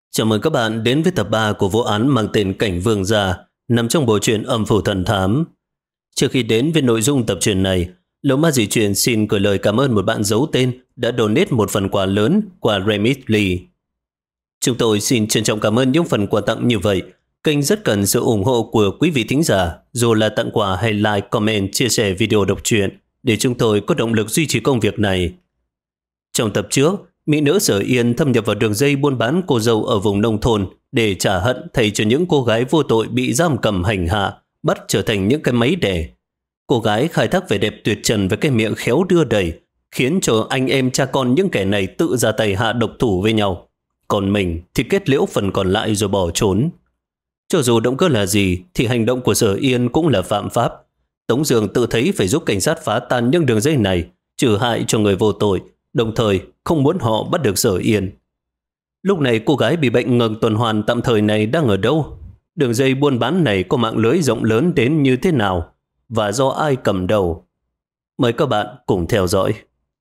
Chào mừng các bạn đến với tập 3 của vụ án mang tên Cảnh Vương Gia, nằm trong bộ truyện Âm Phủ Thần Thám. Trước khi đến với nội dung tập truyện này, Lỗ Ma Dị Truyện xin gửi lời cảm ơn một bạn giấu tên đã donate một phần quà lớn qua Remitly. Chúng tôi xin trân trọng cảm ơn những phần quà tặng như vậy. Kênh rất cần sự ủng hộ của quý vị thính giả, dù là tặng quà hay like, comment, chia sẻ video đọc truyện, để chúng tôi có động lực duy trì công việc này. Trong tập trước, mỹ nữ Sở Yên thâm nhập vào đường dây buôn bán cô dâu ở vùng nông thôn để trả hận thay cho những cô gái vô tội bị giam cầm hành hạ, bắt trở thành những cái máy đẻ. Cô gái khai thác vẻ đẹp tuyệt trần với cái miệng khéo đưa đẩy, khiến cho anh em cha con những kẻ này tự ra tay hạ độc thủ với nhau. Còn mình thì kết liễu phần còn lại rồi bỏ trốn. Cho dù động cơ là gì thì hành động của Sở Yên cũng là phạm pháp. Tống Dương tự thấy phải giúp cảnh sát phá tan những đường dây này, trừ hại cho người vô tội, đồng thời không muốn họ bắt được Sở Yên. Lúc này cô gái bị bệnh ngừng tuần hoàn tạm thời này đang ở đâu? Đường dây buôn bán này có mạng lưới rộng lớn đến như thế nào? Và do ai cầm đầu? Mời các bạn cùng theo dõi.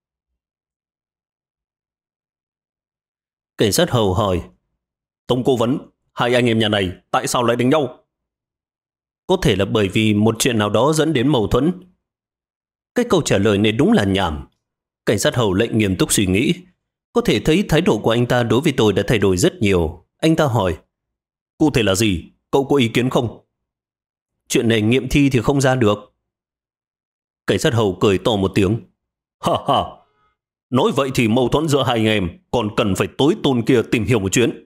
Cảnh sát hầu hỏi: Tống cố vấn, hai anh em nhà này tại sao lại đánh nhau? Có thể là bởi vì một chuyện nào đó dẫn đến mâu thuẫn. Cái câu trả lời này đúng là nhảm. Cảnh sát hầu lệnh nghiêm túc suy nghĩ. Có thể thấy thái độ của anh ta đối với tôi đã thay đổi rất nhiều. Anh ta hỏi: Cụ thể là gì? Cậu có ý kiến không? Chuyện này nghiệm thi thì không ra được. Cảnh sát hầu cười to một tiếng: Ha ha! Nói vậy thì mâu thuẫn giữa hai anh em còn cần phải tối tôn kia tìm hiểu một chuyến.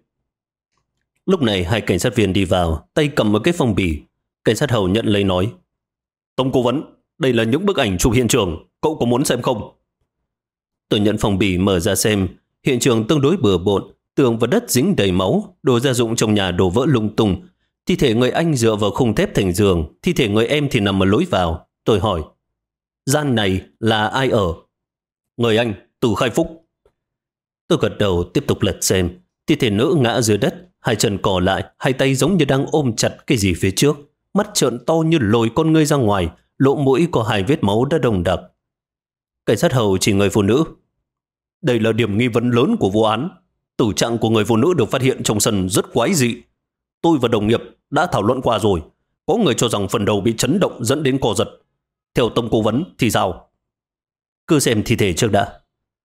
Lúc này hai cảnh sát viên đi vào, tay cầm một cái phong bì. Cảnh sát hầu nhận lấy nói: Tống cố vấn, đây là những bức ảnh chụp hiện trường, cậu có muốn xem không? Tôi nhận phong bì mở ra xem. Hiện trường tương đối bừa bộn, tường và đất dính đầy máu, đồ gia dụng trong nhà đổ vỡ lung tung. Thi thể người anh dựa vào khung thép thành giường, thi thể người em thì nằm ở lối vào. Tôi hỏi: Gian này là ai ở? Người anh, Từ Khai Phúc. Tôi gật đầu tiếp tục lật xem. Thi thể nữ ngã dưới đất, hai chân cò lại, hai tay giống như đang ôm chặt cái gì phía trước, mắt trợn to như lồi con ngươi ra ngoài, lỗ mũi có hai vết máu đã đồng đặc. Cảnh sát hầu chỉ người phụ nữ: Đây là điểm nghi vấn lớn của vụ án. Tử trạng của người phụ nữ được phát hiện trong sân rất quái dị. Tôi và đồng nghiệp đã thảo luận qua rồi. Có người cho rằng phần đầu bị chấn động dẫn đến co giật. Theo Tống cố vấn thì sao? Cứ xem thi thể trước đã.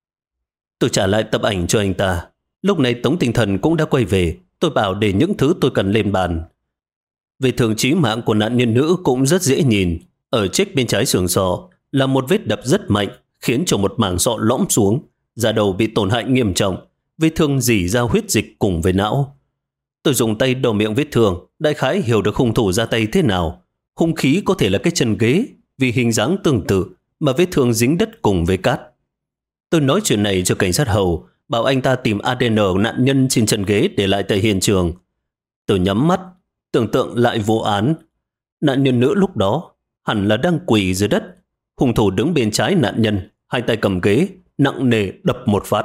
Tôi trả lại tập ảnh cho anh ta. Lúc này Tống tinh thần cũng đã quay về. Tôi bảo để những thứ tôi cần lên bàn. Vết thương chí mạng của nạn nhân nữ cũng rất dễ nhìn. Ở chết bên trái xương sọ là một vết đập rất mạnh, khiến cho một mảng sọ lõm xuống, da đầu bị tổn hại nghiêm trọng, vết thương rỉ ra huyết dịch cùng với não. Tôi dùng tay đo miệng vết thương, đại khái hiểu được hung thủ ra tay thế nào. Hung khí có thể là cái chân ghế, vì hình dáng tương tự mà vết thương dính đất cùng với cát. Tôi nói chuyện này cho cảnh sát hầu, bảo anh ta tìm ADN nạn nhân trên chân ghế để lại tại hiện trường. Tôi nhắm mắt, tưởng tượng lại vụ án. Nạn nhân nữ lúc đó hẳn là đang quỳ dưới đất. Hung thủ đứng bên trái nạn nhân, hai tay cầm ghế, nặng nề đập một phát.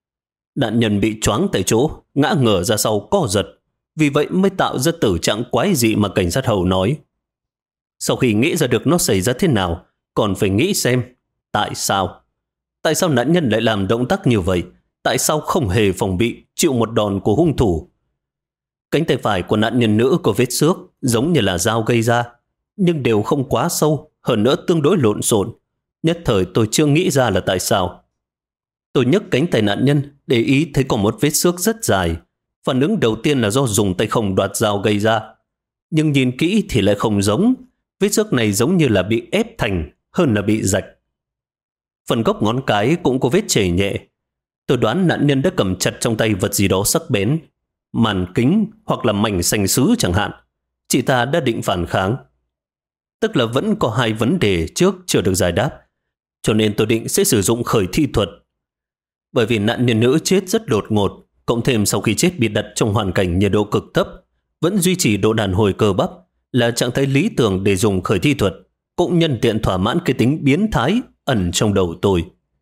Nạn nhân bị choáng tại chỗ, ngã ngửa ra sau co giật. Vì vậy mới tạo ra tử trạng quái dị mà cảnh sát hầu nói. Sau khi nghĩ ra được nó xảy ra thế nào, còn phải nghĩ xem tại sao. Tại sao nạn nhân lại làm động tác như vậy? Tại sao không hề phòng bị chịu một đòn của hung thủ? Cánh tay phải của nạn nhân nữ có vết xước giống như là dao gây ra, nhưng đều không quá sâu, hơn nữa tương đối lộn xộn. Nhất thời tôi chưa nghĩ ra là tại sao. Tôi nhấc cánh tay nạn nhân, để ý thấy có một vết xước rất dài. Phản ứng đầu tiên là do dùng tay không đoạt dao gây ra. Nhưng nhìn kỹ thì lại không giống. Vết xước này giống như là bị ép thành hơn là bị rạch. Phần gốc ngón cái cũng có vết chảy nhẹ. Tôi đoán nạn nhân đã cầm chặt trong tay vật gì đó sắc bén, màn kính hoặc là mảnh sành sứ chẳng hạn. Chị ta đã định phản kháng. Tức là vẫn có hai vấn đề trước chưa được giải đáp. Cho nên tôi định sẽ sử dụng khởi thi thuật. Bởi vì nạn nhân nữ chết rất đột ngột, cộng thêm sau khi chết bị đặt trong hoàn cảnh nhiệt độ cực thấp, vẫn duy trì độ đàn hồi cơ bắp, là trạng thái lý tưởng để dùng khởi thi thuật, cũng nhân tiện thỏa mãn cái tính biến thái ẩn trong đầu tôi.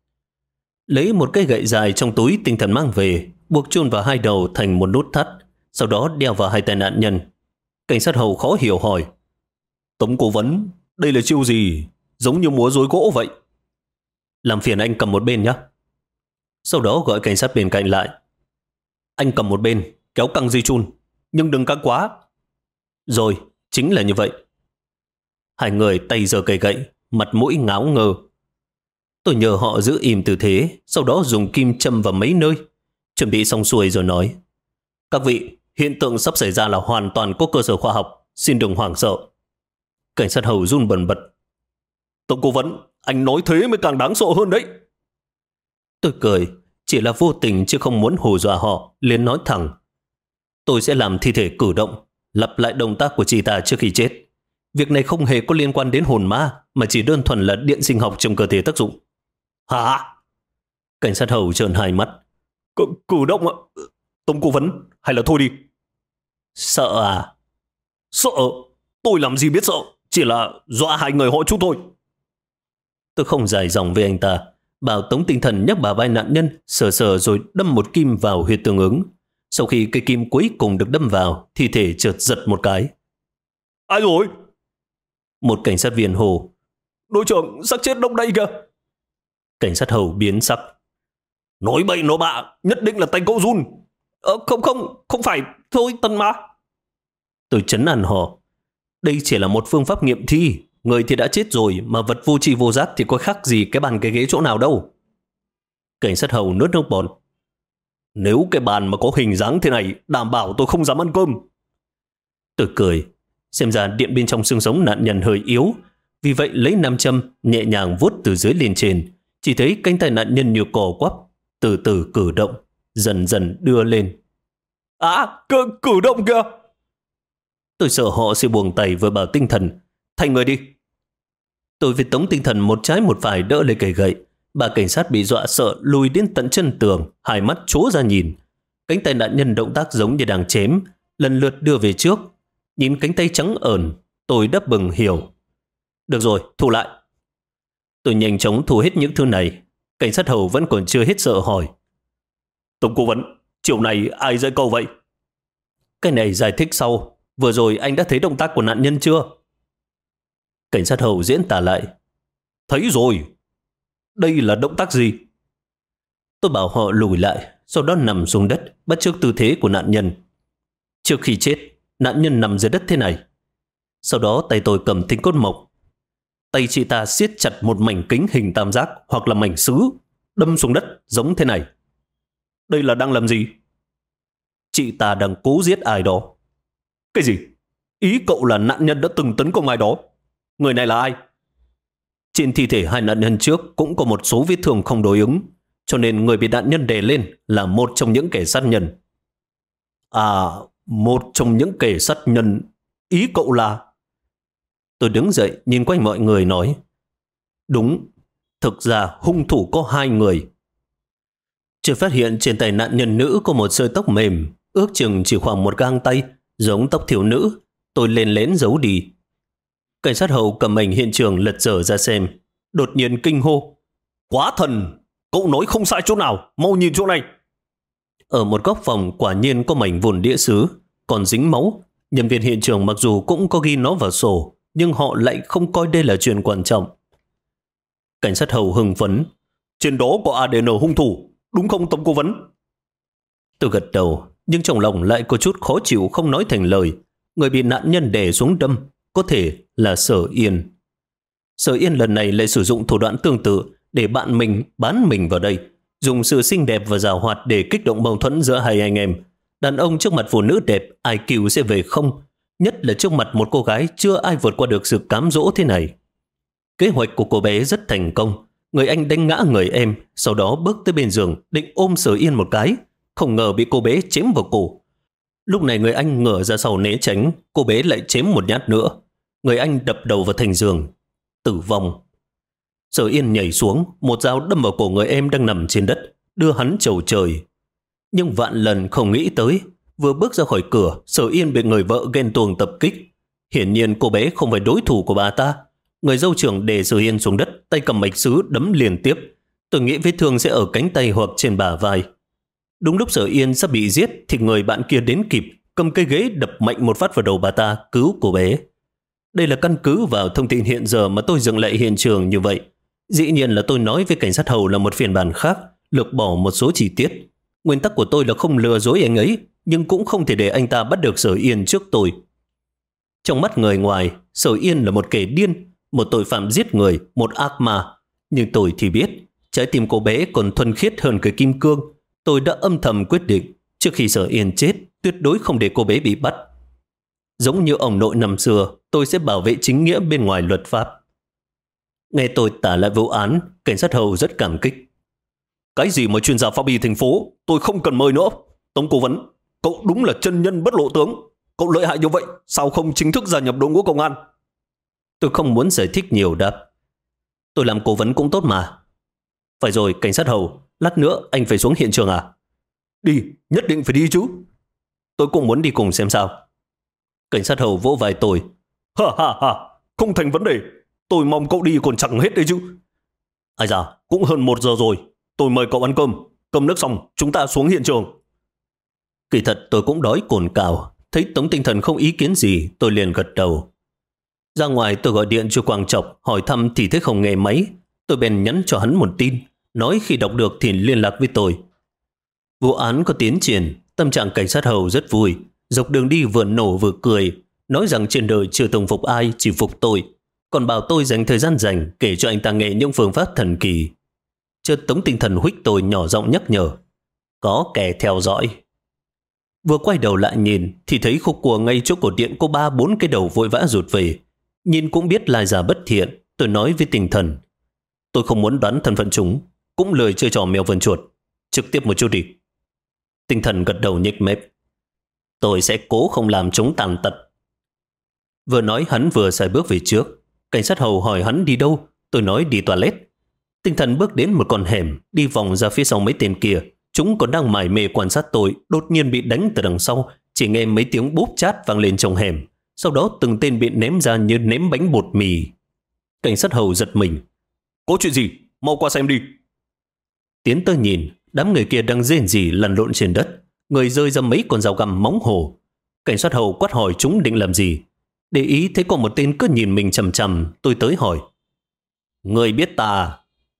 Lấy một cái gậy dài trong túi tinh thần mang về, buộc chôn vào hai đầu thành một nút thắt, sau đó đeo vào hai tay nạn nhân. Cảnh sát hầu khó hiểu hỏi: Tống cố vấn, đây là chiêu gì? Giống như múa rối gỗ vậy. Làm phiền anh cầm một bên nhé. Sau đó gọi cảnh sát bên cạnh lại: Anh cầm một bên, kéo căng dây chun, nhưng đừng căng quá. Rồi, chính là như vậy. Hai người tay giơ cây gậy, mặt mũi ngáo ngơ. Tôi nhờ họ giữ im tư thế, sau đó dùng kim châm vào mấy nơi. Chuẩn bị xong xuôi rồi nói: các vị, hiện tượng sắp xảy ra là hoàn toàn có cơ sở khoa học, xin đừng hoảng sợ. Cảnh sát hầu run bần bật: tổng cố vấn, anh nói thế mới càng đáng sợ hơn đấy. Tôi cười, chỉ là vô tình chứ không muốn hù dọa họ, liền nói thẳng: tôi sẽ làm thi thể cử động, lặp lại động tác của chị ta trước khi chết. Việc này không hề có liên quan đến hồn ma, mà chỉ đơn thuần là điện sinh học trong cơ thể tác dụng. Hả? Cảnh sát hầu trợn hai mắt. Cử động ạ? Tống cố vấn, hay là thôi đi? Sợ à? Sợ? Tôi làm gì biết sợ, chỉ là dọa hai người họ chút thôi. Tôi không dài dòng với anh ta, bảo Tống Tinh Thần nhấc bả vai nạn nhân, sờ sờ rồi đâm một kim vào huyệt tương ứng. Sau khi cây kim cuối cùng được đâm vào, thi thể chợt giật một cái. Ai rồi? Một cảnh sát viên hô: đội trưởng, xác chết đông đây kìa. Cảnh sát hầu biến sắc: nói bậy nó bạ, nhất định là tay cậu run. Không phải, thôi Tân mà. Tôi trấn an họ: đây chỉ là một phương pháp nghiệm thi, người thì đã chết rồi, mà vật vô tri vô giác thì có khác gì cái bàn cái ghế chỗ nào đâu. Cảnh sát hầu nuốt nước bọt: nếu cái bàn mà có hình dáng thế này, đảm bảo tôi không dám ăn cơm. Tôi cười, xem ra điện bên trong xương sống nạn nhân hơi yếu, vì vậy lấy nam châm nhẹ nhàng vuốt từ dưới lên trên. Chỉ thấy cánh tay nạn nhân như cò quắp, từ từ cử động, dần dần đưa lên. Cử động kìa! Tôi sợ họ sẽ buông tay, vừa bảo Tinh Thần: thành người đi. Tôi với Tống Tinh Thần một trái một phải đỡ lấy cây gậy. Bà cảnh sát bị dọa sợ lùi đến tận chân tường, hai mắt trố ra nhìn. Cánh tay nạn nhân động tác giống như đang chém, lần lượt đưa về trước. Nhìn cánh tay trắng ẩn, tôi đắp bừng hiểu. Được rồi, thu lại. Tôi nhanh chóng thu hết những thứ này. Cảnh sát hầu vẫn còn chưa hết sợ hỏi: tổng cố vấn, chiều này ai dạy câu vậy? Cái này giải thích sau. Vừa rồi anh đã thấy động tác của nạn nhân chưa? Cảnh sát hầu diễn tả lại: thấy rồi. Đây là động tác gì? Tôi bảo họ lùi lại, sau đó nằm xuống đất, bắt chước tư thế của nạn nhân. Trước khi chết, nạn nhân nằm dưới đất thế này. Sau đó tay tôi cầm thanh cốt mộc. Tay chị ta siết chặt một mảnh kính hình tam giác hoặc là mảnh sứ, đâm xuống đất giống thế này. Đây là đang làm gì? Chị ta đang cố giết ai đó. Cái gì? Ý cậu là nạn nhân đã từng tấn công ai đó? Người này là ai? Trên thi thể hai nạn nhân trước cũng có một số vết thương không đối ứng, cho nên người bị nạn nhân đè lên là một trong những kẻ sát nhân. Một trong những kẻ sát nhân. Ý cậu là... Tôi đứng dậy nhìn quanh mọi người nói: đúng, thực ra hung thủ có hai người. Chưa phát hiện trên tay nạn nhân nữ có một sợi tóc mềm, ước chừng chỉ khoảng một gang tay, giống tóc thiếu nữ. Tôi lên lén giấu đi. Cảnh sát hầu cầm ảnh hiện trường lật dở ra xem, đột nhiên kinh hô: quá thần! Cậu nói không sai chỗ nào, mau nhìn chỗ này. Ở một góc phòng quả nhiên có mảnh vụn đĩa sứ, còn dính máu. Nhân viên hiện trường mặc dù cũng có ghi nó vào sổ, nhưng họ lại không coi đây là chuyện quan trọng. Cảnh sát hầu hưng phấn: trên đó có ADN hung thủ, đúng không Tống cố vấn? Tôi gật đầu, nhưng trong lòng lại có chút khó chịu không nói thành lời. Người bị nạn nhân đè xuống đâm có thể là Sở Yên. Sở Yên lần này lại sử dụng thủ đoạn tương tự để bạn mình bán mình vào đây, dùng sự xinh đẹp và giàu hoạt để kích động mâu thuẫn giữa hai anh em. Đàn ông trước mặt phụ nữ đẹp, IQ sẽ về không, nhất là trước mặt một cô gái chưa ai vượt qua được sự cám dỗ thế này. Kế hoạch của cô bé rất thành công. Người anh đánh ngã người em, sau đó bước tới bên giường định ôm Sở Yên một cái, không ngờ bị cô bé chém vào cổ. Lúc này người anh ngửa ra sau né tránh, cô bé lại chém một nhát nữa. Người anh đập đầu vào thành giường, tử vong. Sở Yên nhảy xuống, một dao đâm vào cổ người em đang nằm trên đất, đưa hắn chầu trời. Nhưng vạn lần không nghĩ tới, vừa bước ra khỏi cửa, Sở Yên bị người vợ ghen tuông tập kích. Hiển nhiên cô bé không phải đối thủ của bà ta. Người dâu trưởng đè Sở Yên xuống đất, tay cầm mạch sứ đấm liên tiếp. Tôi nghĩ vết thương sẽ ở cánh tay hoặc trên bả vai. Đúng lúc Sở Yên sắp bị giết thì người bạn kia đến kịp, cầm cây ghế đập mạnh một phát vào đầu bà ta, cứu cô bé. Đây là căn cứ vào thông tin hiện giờ mà tôi dựng lại hiện trường như vậy. Dĩ nhiên là tôi nói với cảnh sát hầu là một phiên bản khác, lược bỏ một số chi tiết. Nguyên tắc của tôi là không lừa dối anh ấy, nhưng cũng không thể để anh ta bắt được Sở Yên trước tôi. Trong mắt người ngoài, Sở Yên là một kẻ điên, một tội phạm giết người, một ác ma. Nhưng tôi thì biết, trái tim cô bé còn thuần khiết hơn cái kim cương. Tôi đã âm thầm quyết định, trước khi Sở Yên chết, tuyệt đối không để cô bé bị bắt. Giống như ông nội năm xưa, tôi sẽ bảo vệ chính nghĩa bên ngoài luật pháp. Nghe tôi tả lại vụ án, cảnh sát hầu rất cảm kích. Cái gì mà chuyên gia pháp y thành phố, tôi không cần mời nữa. Tống cố vấn, cậu đúng là chân nhân bất lộ tướng. Cậu lợi hại như vậy, sao không chính thức gia nhập đội ngũ công an? Tôi không muốn giải thích nhiều đáp. Tôi làm cố vấn cũng tốt mà. Phải rồi, cảnh sát hầu, lát nữa anh phải xuống hiện trường à? Đi, nhất định phải đi chứ. Tôi cũng muốn đi cùng xem sao. Cảnh sát hầu vỗ vai tôi. Ha ha ha, không thành vấn đề. Tôi mong cậu đi còn chẳng hết đấy chứ. Ai da, cũng hơn 1 giờ rồi. Tôi mời cậu ăn cơm. Cơm nước xong, chúng ta xuống hiện trường. Kỳ thật tôi cũng đói cồn cào. Thấy Tống Tinh Thần không ý kiến gì, tôi liền gật đầu. Ra ngoài tôi gọi điện cho Quang Trọc, hỏi thăm thì thấy không nghe máy. Tôi bèn nhắn cho hắn một tin, nói khi đọc được thì liên lạc với tôi. Vụ án có tiến triển, tâm trạng cảnh sát hầu rất vui. Dọc đường đi vừa nổ vừa cười, nói rằng trên đời chưa từng phục ai, chỉ phục tôi. Còn bảo tôi dành thời gian rảnh kể cho anh ta nghe những phương pháp thần kỳ. Chợt Tống Tinh Thần huých tôi nhỏ giọng nhắc nhở. Có kẻ theo dõi. Vừa quay đầu lại nhìn thì thấy khúc cua ngay chỗ cột điện có 3-4 cái đầu vội vã rụt về. Nhìn cũng biết lai giả bất thiện. Tôi nói với Tinh Thần. Tôi không muốn đoán thân phận chúng, cũng lười chơi trò mèo vần chuột. Trực tiếp một chút đi. Tinh Thần gật đầu nhếch mép. Tôi sẽ cố không làm chúng tàn tật. Vừa nói hắn vừa xài bước về trước. Cảnh sát hầu hỏi hắn đi đâu. Tôi nói đi toilet. Tinh Thần bước đến một con hẻm, đi vòng ra phía sau mấy tên kia. Chúng còn đang mải mê quan sát tôi, đột nhiên bị đánh từ đằng sau. Chỉ nghe mấy tiếng bốp chát vang lên trong hẻm. Sau đó từng tên bị ném ra như ném bánh bột mì. Cảnh sát hầu giật mình. Có chuyện gì? Mau qua xem đi. Tiến tới nhìn, đám người kia đang rên rỉ lăn lộn trên đất. Người rơi ra mấy con dao găm móng hổ. Cảnh sát hầu quát hỏi chúng định làm gì. Để ý thấy có một tên cứ nhìn mình chằm chằm. Tôi tới hỏi. Người biết ta?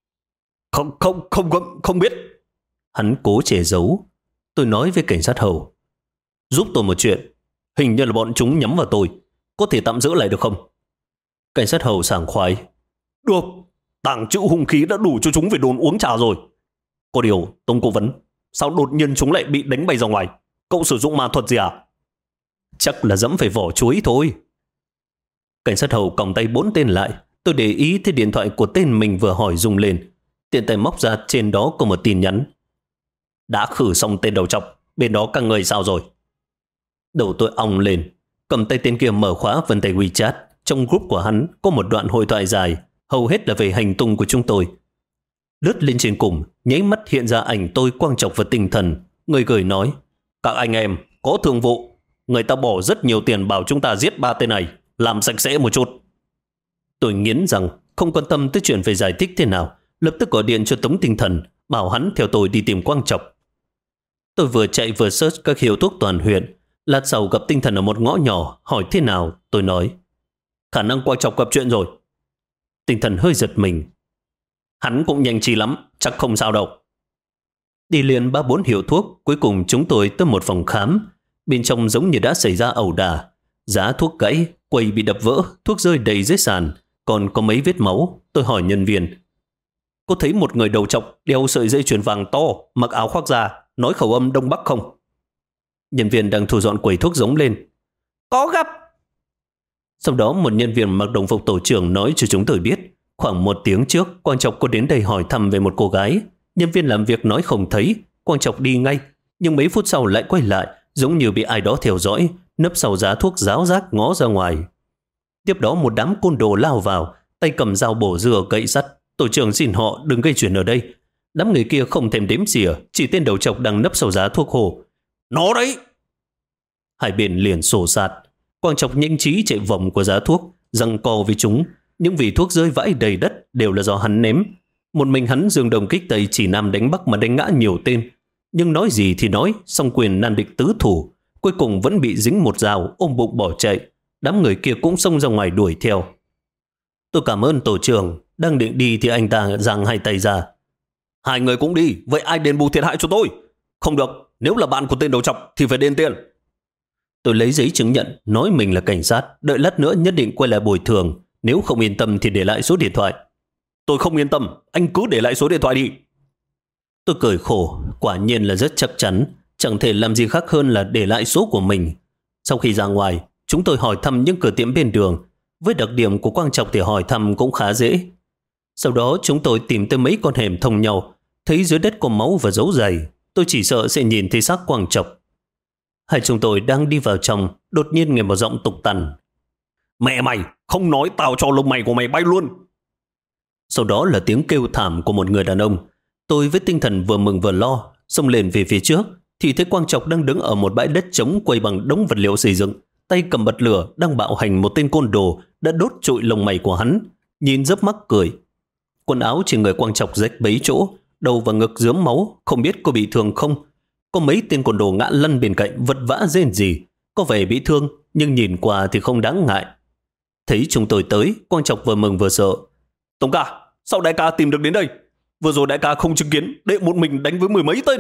Không biết. Hắn cố che giấu. Tôi nói với cảnh sát hầu. Giúp tôi một chuyện. Hình như là bọn chúng nhắm vào tôi. Có thể tạm giữ lại được không? Cảnh sát hầu sảng khoái. Được. Tàng trữ hung khí đã đủ cho chúng về đồn uống trà rồi. Có điều, Tống cố vấn, sao đột nhiên chúng lại bị đánh bay ra ngoài? Cậu sử dụng ma thuật gì à? Chắc là dẫm phải vỏ chuối thôi. Cảnh sát hầu còng tay 4 tên lại. Tôi để ý thấy điện thoại của tên mình vừa hỏi rung lên. Tiện tay móc ra, trên đó có một tin nhắn. Đã khử xong tên đầu trọc, bên đó các người sao rồi? Đầu tôi ong lên. Cầm tay tên kia mở khóa vân tay WeChat. Trong group của hắn có một đoạn hội thoại dài, hầu hết là về hành tung của chúng tôi. Lướt lên trên cùng, nháy mắt hiện ra ảnh tôi, Quang Trọc và Tinh Thần. Người gửi nói, các anh em có thương vụ, người ta bỏ rất nhiều tiền bảo chúng ta giết 3 tên này, làm sạch sẽ một chút. Tôi nghiến rằng không quan tâm tới chuyện phải giải thích thế nào, lập tức gọi điện cho Tống Tinh Thần, bảo hắn theo tôi đi tìm Quang Trọc. Tôi vừa chạy vừa search các hiệu thuốc toàn huyện. Lát sau gặp Tinh Thần ở một ngõ nhỏ, hỏi thế nào. Tôi nói, khả năng Quang Trọc gặp chuyện rồi. Tinh Thần hơi giật mình. Hắn cũng nhanh trí lắm, chắc không sao đâu. Đi liền 3-4 hiệu thuốc, cuối cùng chúng tôi tới một phòng khám. Bên trong giống như đã xảy ra ẩu đả. Giá thuốc gãy, quầy bị đập vỡ, thuốc rơi đầy dưới sàn, còn có mấy vết máu. Tôi hỏi nhân viên, có thấy một người đầu trọc đeo sợi dây chuyền vàng to, mặc áo khoác da, nói khẩu âm Đông Bắc không? Nhân viên đang thu dọn quầy thuốc giống lên, có gặp. Sau đó một nhân viên mặc đồng phục tổ trưởng nói cho chúng tôi biết, khoảng 1 tiếng trước Quang Trọc có đến đây hỏi thăm về một cô gái. Nhân viên làm việc nói không thấy. Quang Trọc đi ngay, nhưng mấy phút sau lại quay lại, giống như bị ai đó theo dõi, nấp sau giá thuốc ráo rác ngó ra ngoài. Tiếp đó một đám côn đồ lao vào, tay cầm dao bổ dừa gậy sắt. Tổ trưởng xin họ đừng gây chuyện ở đây. Đám người kia không thèm đếm xỉa, chỉ tên đầu trọc đang nấp sau giá thuốc hồ. Nó đấy! Hai bên liền xô xát. Quang Trọc nhanh trí chạy vòng của giá thuốc, giằng co với chúng. Những vị thuốc rơi vãi đầy đất đều là do hắn ném. Một mình hắn dương đồng kích tây, chỉ nam đánh bắc mà đánh ngã nhiều tên. Nhưng nói gì thì nói, song quyền nan địch tứ thủ, cuối cùng vẫn bị dính một dao, ôm bụng bỏ chạy. Đám người kia cũng xông ra ngoài đuổi theo. Tôi cảm ơn tổ trưởng. Đang định đi thì anh ta giang hai tay ra. Hai người cũng đi, vậy ai đền bù thiệt hại cho tôi? Không được, nếu là bạn của tên đầu trọc thì phải đền tiền. Tôi lấy giấy chứng nhận, nói mình là cảnh sát, đợi lát nữa nhất định quay lại bồi thường. Nếu không yên tâm thì để lại số điện thoại. Tôi không yên tâm, anh cứ để lại số điện thoại đi. Tôi cười khổ, quả nhiên là rất chắc chắn, chẳng thể làm gì khác hơn là để lại số của mình. Sau khi ra ngoài, chúng tôi hỏi thăm những cửa tiệm bên đường. Với đặc điểm của Quang Trọc thì hỏi thăm cũng khá dễ. Sau đó chúng tôi tìm tới mấy con hẻm thông nhau, thấy dưới đất có máu và dấu giày. Tôi chỉ sợ sẽ nhìn thấy xác Quang Trọc. Hai chúng tôi đang đi vào trong, đột nhiên nghe một giọng tục tằn. Mẹ mày, không nói tao cho lông mày của mày bay luôn. Sau đó là tiếng kêu thảm của một người đàn ông. Tôi với tinh thần vừa mừng vừa lo, xông lên về phía trước, thì thấy Quang Trọc đang đứng ở một bãi đất trống quay bằng đống vật liệu xây dựng, tay cầm bật lửa đang bạo hành một tên côn đồ đã đốt trụi lông mày của hắn. Nhìn rớp mắt cười. Quần áo trên người Quang Trọc rách bấy chỗ, đầu và ngực rớm máu, không biết có bị thương không. Có mấy tên côn đồ ngã lăn bên cạnh vật vã rên rỉ, có vẻ bị thương nhưng nhìn qua thì không đáng ngại. Thấy chúng tôi tới, Quang Trọc vừa mừng vừa sợ. Tống ca, sao đại ca tìm được đến đây? Vừa rồi đại ca không chứng kiến đệ một mình đánh với 10 mấy tên.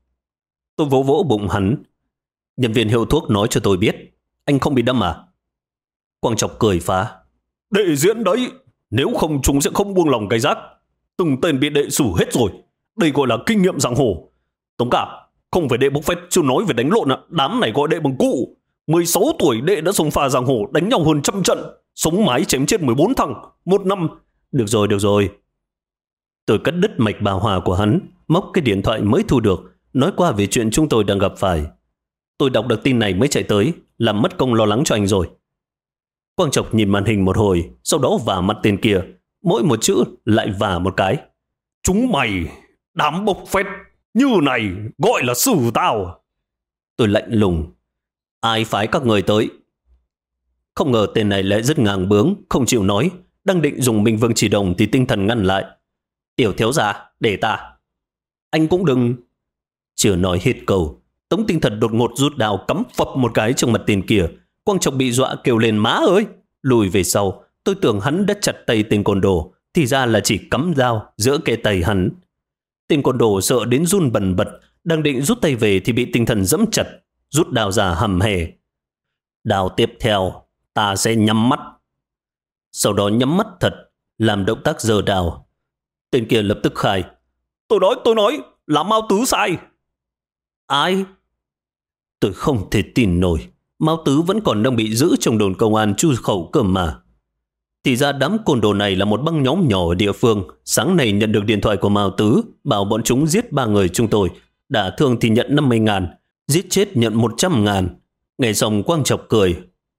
Tôi vỗ vỗ bụng hắn. Nhân viên hiệu thuốc nói cho tôi biết. Anh không bị đâm à? Quang Trọc cười phá. Đệ diễn đấy, nếu không chúng sẽ không buông lòng cảnh giác. Từng tên bị đệ xử hết rồi. Đây gọi là kinh nghiệm giang hồ. Tống ca, không phải đệ bốc phét chưa nói về đánh lộn ạ. Đám này gọi đệ bằng cụ. 16 tuổi đệ đã xông pha giang hồ, đánh nhau hơn 100 trận, sống mái chém chết 14 thằng, 1 năm. Được rồi, được rồi. Tôi cắt đứt mạch bào hòa của hắn, móc cái điện thoại mới thu được, nói qua về chuyện chúng tôi đang gặp phải. Tôi đọc được tin này mới chạy tới, làm mất công lo lắng cho anh rồi. Quang Trọc nhìn màn hình một hồi, sau đó vả mặt tên kia, mỗi một chữ lại vả một cái. Chúng mày, đám bốc phét như này gọi là xử tao. Tôi lạnh lùng. Ai phái các người tới? Không ngờ tên này lại rất ngang bướng, không chịu nói. Đang định dùng Minh Vương Chỉ Đồng thì tinh thần ngăn lại. Tiểu thiếu gia, để ta. Anh cũng đừng. Chưa nói hết câu, Tống Tinh Thần đột ngột rút đao cắm phập một cái trong mặt tên kia. Quang Trọc bị dọa kêu lên má ơi. Lùi về sau, tôi tưởng hắn đã chặt tay tên côn đồ, thì ra là chỉ cắm dao giữa kẽ tay hắn. Tên côn đồ sợ đến run bần bật, đang định rút tay về thì bị Tinh Thần giẫm chặt, rút đao ra hầm hề. Đao tiếp theo, ta sẽ nhắm mắt. Sau đó nhắm mắt thật, làm động tác giơ đao. Tên kia lập tức khai. Tôi nói, là Mao Tứ sai. Ai? Tôi không thể tin nổi. Mao Tứ vẫn còn đang bị giữ trong đồn công an Chu Khẩu cơ mà. Thì ra đám côn đồ này là một băng nhóm nhỏ ở địa phương. Sáng nay nhận được điện thoại của Mao Tứ, bảo bọn chúng giết 3 người chúng tôi. Đả thương thì nhận 50.000, giết chết nhận 100.000. Nghe xong Quang Trọc cười.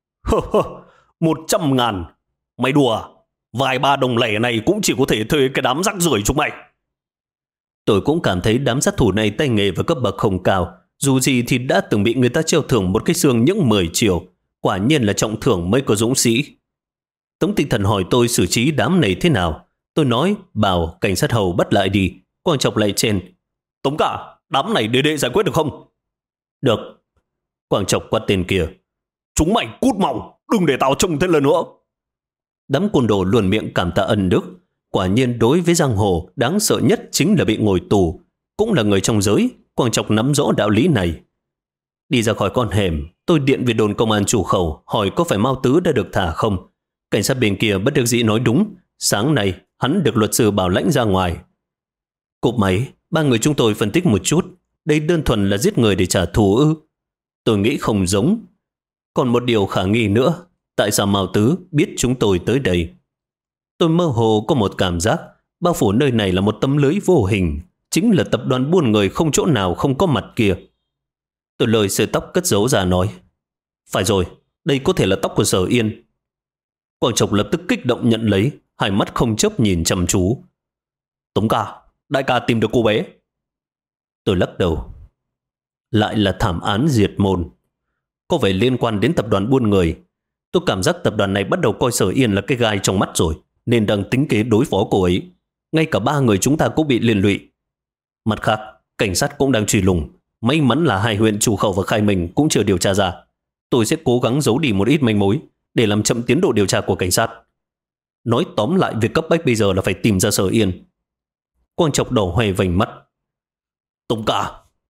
100.000? Mày đùa, vài ba đồng lẻ này cũng chỉ có thể thuê cái đám rắc rưởi chúng mày. Tôi cũng cảm thấy đám sát thủ này tay nghề và cấp bậc không cao. Dù gì thì đã từng bị người ta treo thưởng một cái xương những 10 triệu. Quả nhiên là trọng thưởng mới có dũng sĩ. Tống Tinh Thần hỏi tôi xử trí đám này thế nào. Tôi nói, bảo cảnh sát hầu bắt lại đi. Quang Trọc lại trên. Tống cả, đám này đệ giải quyết được không? Được. Quang Trọc quát tên kia. Chúng mày cút mau, đừng để tao trông thêm lần nữa. Đám côn đồ luồn miệng cảm tạ ân đức. Quả nhiên đối với giang hồ, đáng sợ nhất chính là bị ngồi tù. Cũng là người trong giới, Quang Trọc nắm rõ đạo lý này. Đi ra khỏi con hẻm, tôi điện về đồn công an Chủ Khẩu hỏi có phải Mao Tứ đã được thả không. Cảnh sát bên kia bất đắc dĩ nói đúng, sáng nay hắn được luật sư bảo lãnh ra ngoài. Cụp máy, 3 người chúng tôi phân tích một chút. Đây đơn thuần là giết người để trả thù ư? Tôi nghĩ không giống. Còn một điều khả nghi nữa, tại sao Mao Tứ biết chúng tôi tới đây? Tôi mơ hồ có một cảm giác bao phủ nơi này là một tấm lưới vô hình, chính là tập đoàn buôn người không chỗ nào không có mặt kia. Tôi lời sợi tóc cất giấu ra nói. Phải rồi, đây có thể là tóc của Sở Yên. Quang Trọc lập tức kích động nhận lấy, hai mắt không chớp nhìn chăm chú. Tống ca, đại ca tìm được cô bé. Tôi lắc đầu. Lại là thảm án diệt môn. Có vẻ liên quan đến tập đoàn buôn người. Tôi cảm giác tập đoàn này bắt đầu coi Sở Yên là cái gai trong mắt rồi, nên đang tính kế đối phó cô ấy. Ngay cả 3 người chúng ta cũng bị liên lụy. Mặt khác, cảnh sát cũng đang truy lùng. May mắn là 2 huyện Chủ Khẩu và Khai Minh cũng chưa điều tra ra. Tôi sẽ cố gắng giấu đi một ít manh mối để làm chậm tiến độ điều tra của cảnh sát. Nói tóm lại, việc cấp bách bây giờ là phải tìm ra Sở Yên. Quang Trọc đỏ hoe vành mắt. Tống cả,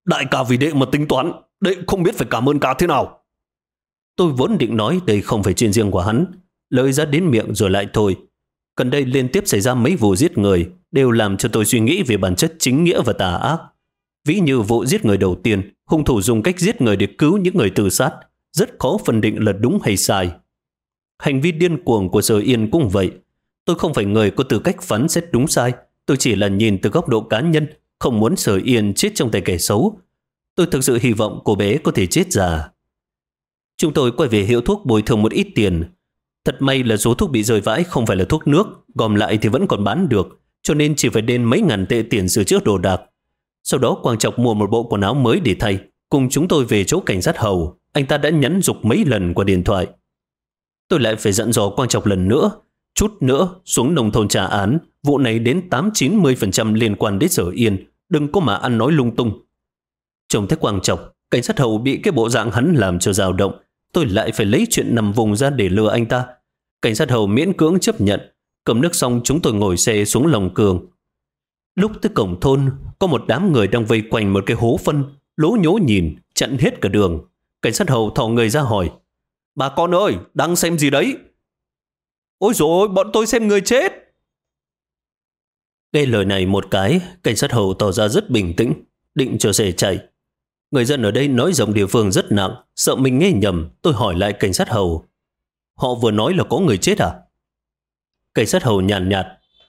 Đại ca vì đệ mà tính toán, đệ không biết phải cảm ơn ca thế nào. Tôi vốn định nói đây không phải chuyện riêng của hắn, lời ra đến miệng rồi lại thôi. Gần đây liên tiếp xảy ra mấy vụ giết người đều làm cho tôi suy nghĩ về bản chất chính nghĩa và tà ác. Ví như vụ giết người đầu tiên, hung thủ dùng cách giết người để cứu những người tự sát, rất khó phân định là đúng hay sai. Hành vi điên cuồng của Sở Yên cũng vậy. Tôi không phải người có tư cách phán xét đúng sai, tôi chỉ là nhìn từ góc độ cá nhân, không muốn Sở Yên chết trong tay kẻ xấu. Tôi thực sự hy vọng cô bé có thể chết già. Chúng tôi quay về hiệu thuốc bồi thường một ít tiền. Thật may là số thuốc bị rơi vãi không phải là thuốc nước, gom lại thì vẫn còn bán được, cho nên chỉ phải đền mấy ngàn tệ tiền sửa chữa đồ đạc. Sau đó Quang Trọng mua một bộ quần áo mới để thay, cùng chúng tôi về chỗ cảnh sát hầu. Anh ta đã nhắn giục mấy lần qua điện thoại. Tôi lại phải dặn dò Quang Trọng lần nữa. Chút nữa xuống nông thôn trả án, vụ này đến 8-90% liên quan đến Sở Yên, đừng có mà ăn nói lung tung. Trông thấy Quang Trọng, cảnh sát hầu bị cái bộ dạng hắn làm cho dao động. Tôi lại phải lấy chuyện nằm vùng ra để lừa anh ta. Cảnh sát hầu miễn cưỡng chấp nhận. Cầm nước xong chúng tôi ngồi xe xuống Long Cường. Lúc tới cổng thôn, có một đám người đang vây quanh một cái hố phân, lố nhố nhìn, chặn hết cả đường. Cảnh sát hầu thò người ra hỏi: bà con ơi, đang xem gì đấy? Ôi dồi ôi, bọn tôi xem người chết. Nghe lời này một cái, cảnh sát hầu tỏ ra rất bình tĩnh, định cho xe chạy. Người dân ở đây nói giọng địa phương rất nặng, sợ mình nghe nhầm. Tôi hỏi lại cảnh sát hầu: họ vừa nói là có người chết à? Cảnh sát hầu nhàn nhạt: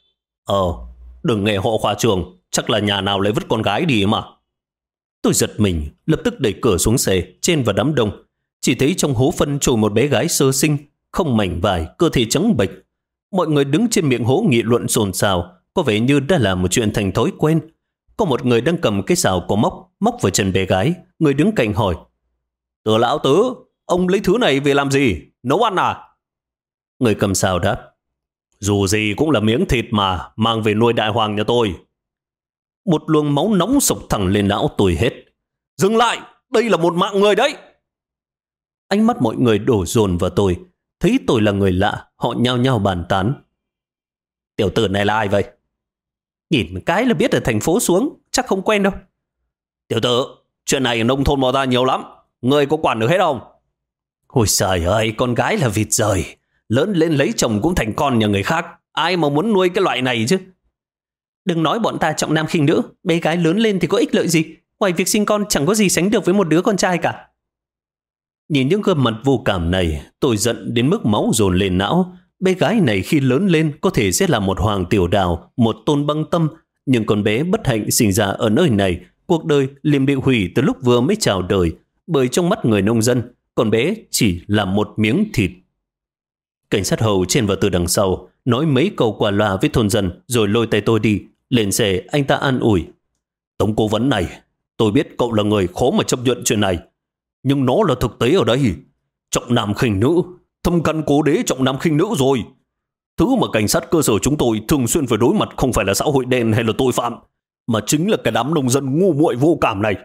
đừng nghe họ khoa trương, chắc là nhà nào lấy vứt con gái đi mà. Tôi giật mình, lập tức đẩy cửa xuống xe, chen vào đám đông. Chỉ thấy trong hố phân trồi một bé gái sơ sinh, không mảnh vải, cơ thể trắng bệch. Mọi người đứng trên miệng hố nghị luận xôn xao, có vẻ như đã là một chuyện thành thói quen. Có một người đang cầm cái xào có móc vào chân bé gái. Người đứng cạnh hỏi: Từ lão tứ, ông lấy thứ này về làm gì? Nấu ăn à? Người cầm xào đáp: dù gì cũng là miếng thịt mà, mang về nuôi đại hoàng nhà tôi. Một luồng máu nóng sộc thẳng lên não tôi hết. Dừng lại, đây là một mạng người đấy. Ánh mắt mọi người đổ dồn vào tôi. Thấy tôi là người lạ, họ nhao nhao bàn tán: tiểu tử này là ai vậy? Nhìn cái là biết ở thành phố xuống, chắc không quen đâu. Tiểu tử, chuyện này ở nông thôn mò ra nhiều lắm, người có quản được hết không? Ôi trời ơi, con gái là vịt rời, lớn lên lấy chồng cũng thành con nhà người khác, ai mà muốn nuôi cái loại này chứ. Đừng nói bọn ta trọng nam khinh nữ, bé gái lớn lên thì có ích lợi gì, ngoài việc sinh con chẳng có gì sánh được với một đứa con trai cả. Nhìn những gương mặt vô cảm này, tôi giận đến mức máu dồn lên não. Bé gái này khi lớn lên có thể sẽ là một hoàng tiểu đào, một tôn băng tâm, nhưng con bé bất hạnh sinh ra ở nơi này, cuộc đời liền bị hủy từ lúc vừa mới chào đời, bởi trong mắt người nông dân, con bé chỉ là một miếng thịt. Cảnh sát hầu chen vào từ đằng sau, nói mấy câu qua loa với thôn dân rồi lôi tay tôi đi. Lên xe anh ta an ủi: Tống cố vấn này, tôi biết cậu là người khó mà chấp nhận chuyện này, nhưng nó là thực tế ở đây. Trọng nam khinh nữ, thâm căn cố đế trọng nam khinh nữ rồi. Thứ mà cảnh sát cơ sở chúng tôi thường xuyên phải đối mặt không phải là xã hội đen hay là tội phạm, mà chính là cái đám nông dân ngu muội vô cảm này.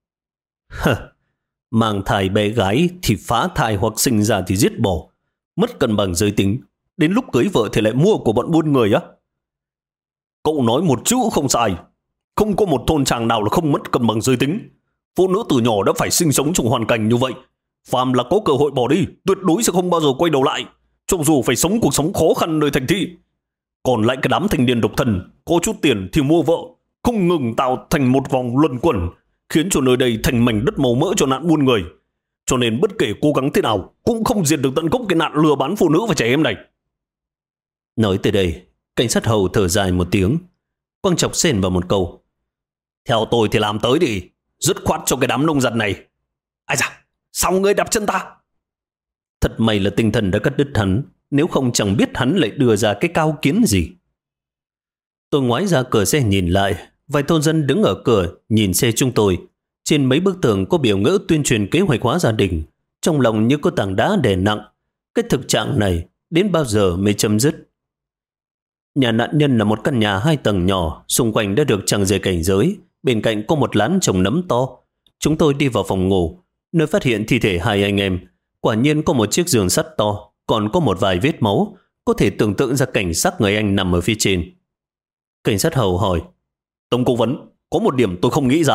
Mang thai bé gái thì phá thai hoặc sinh ra thì giết bỏ, mất cân bằng giới tính, đến lúc cưới vợ thì lại mua của bọn buôn người á. Cậu nói một chữ không sai, không có một thôn tràng nào là không mất cân bằng giới tính. Phụ nữ từ nhỏ đã phải sinh sống trong hoàn cảnh như vậy, phàm là có cơ hội bỏ đi, tuyệt đối sẽ không bao giờ quay đầu lại, cho dù phải sống cuộc sống khó khăn nơi thành thị. Còn lại cái đám thanh niên độc thân, có chút tiền thì mua vợ, không ngừng tạo thành một vòng luẩn quẩn, khiến cho nơi đây thành mảnh đất màu mỡ cho nạn buôn người. Cho nên bất kể cố gắng thế nào cũng không diệt được tận gốc cái nạn lừa bán phụ nữ và trẻ em này. Nói tới đây, cảnh sát hầu thở dài một tiếng. Quang Trọng xen vào một câu: theo tôi thì làm tới đi, dứt khoát cho cái đám nông dân này. Ai da, sao ngươi đạp chân ta? Thật may là tinh thần đã cắt đứt hắn, nếu không chẳng biết hắn lại đưa ra cái cao kiến gì. Tôi ngoái ra cửa xe nhìn lại, vài thôn dân đứng ở cửa nhìn xe chúng tôi. Trên mấy bức tường có biểu ngữ tuyên truyền kế hoạch hóa gia đình. Trong lòng như có tảng đá đè nặng. Cái thực trạng này đến bao giờ mới chấm dứt? Nhà nạn nhân là một căn nhà 2 tầng nhỏ, xung quanh đã được trăng dây cảnh giới. Bên cạnh có một lán trồng nấm to. Chúng tôi đi vào phòng ngủ, nơi phát hiện thi thể 2 anh em. Quả nhiên có một chiếc giường sắt to, còn có một vài vết máu, có thể tưởng tượng ra cảnh xác người anh nằm ở phía trên. Cảnh sát hầu hỏi: Tống cố vấn, có một điểm tôi không nghĩ ra.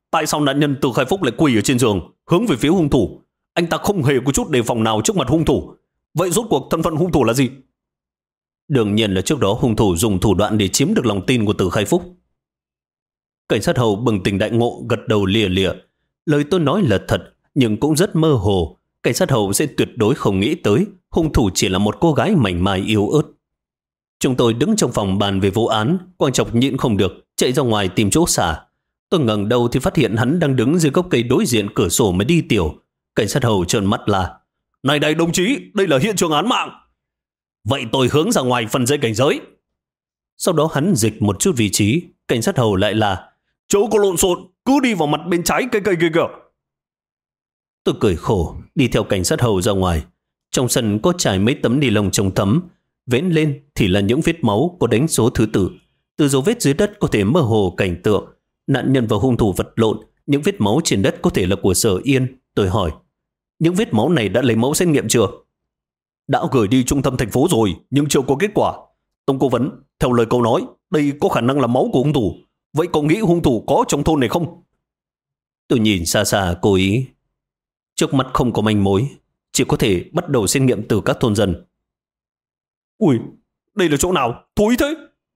tại sao nạn nhân Từ Khai Phúc lại quỳ ở trên giường, hướng về phía hung thủ? Anh ta không hề có chút đề phòng nào trước mặt hung thủ. Vậy rốt cuộc thân phận hung thủ là gì? Đương nhiên là trước đó hung thủ dùng thủ đoạn để chiếm được lòng tin của Từ Khai Phúc. Cảnh sát hầu bừng tỉnh đại ngộ, gật đầu lìa lìa. Lời tôi nói là thật, nhưng cũng rất mơ hồ. Cảnh sát hầu sẽ tuyệt đối không nghĩ tới hung thủ chỉ là một cô gái mảnh mai yếu ớt. Chúng tôi đứng trong phòng bàn về vụ án. Quang Trọc nhịn không được, chạy ra ngoài tìm chỗ xả. Tôi ngẩng đầu thì phát hiện hắn đang đứng dưới gốc cây đối diện cửa sổ mới đi tiểu. Cảnh sát hầu trợn mắt là: Này đây đồng chí, đây là hiện trường án mạng. Vậy tôi hướng ra ngoài phần dây cảnh giới. Sau đó hắn dịch một chút vị trí. Cảnh sát hầu lại là: Chỗ có lộn xộn, cứ đi vào mặt bên trái cây kia kìa. Tôi cười khổ, đi theo cảnh sát hầu ra ngoài. Trong sân có trải mấy tấm ni lông trong tấm, vén lên thì là những vết máu có đánh số thứ tự. Từ dấu vết dưới đất có thể mơ hồ cảnh tượng nạn nhân và hung thủ vật lộn. Những vết máu trên đất có thể là của Sở Yên. Tôi hỏi: Những vết máu này đã lấy mẫu xét nghiệm chưa? Đã gửi đi trung tâm thành phố rồi, nhưng chưa có kết quả. Tông cố vấn, theo lời cậu nói, đây có khả năng là máu của hung thủ. Vậy cậu nghĩ hung thủ có trong thôn này không? Tôi nhìn xa xa cố ý. Trước mắt không có manh mối, chỉ có thể bắt đầu xét nghiệm từ các thôn dân. Ui, đây là chỗ nào? Thối thế!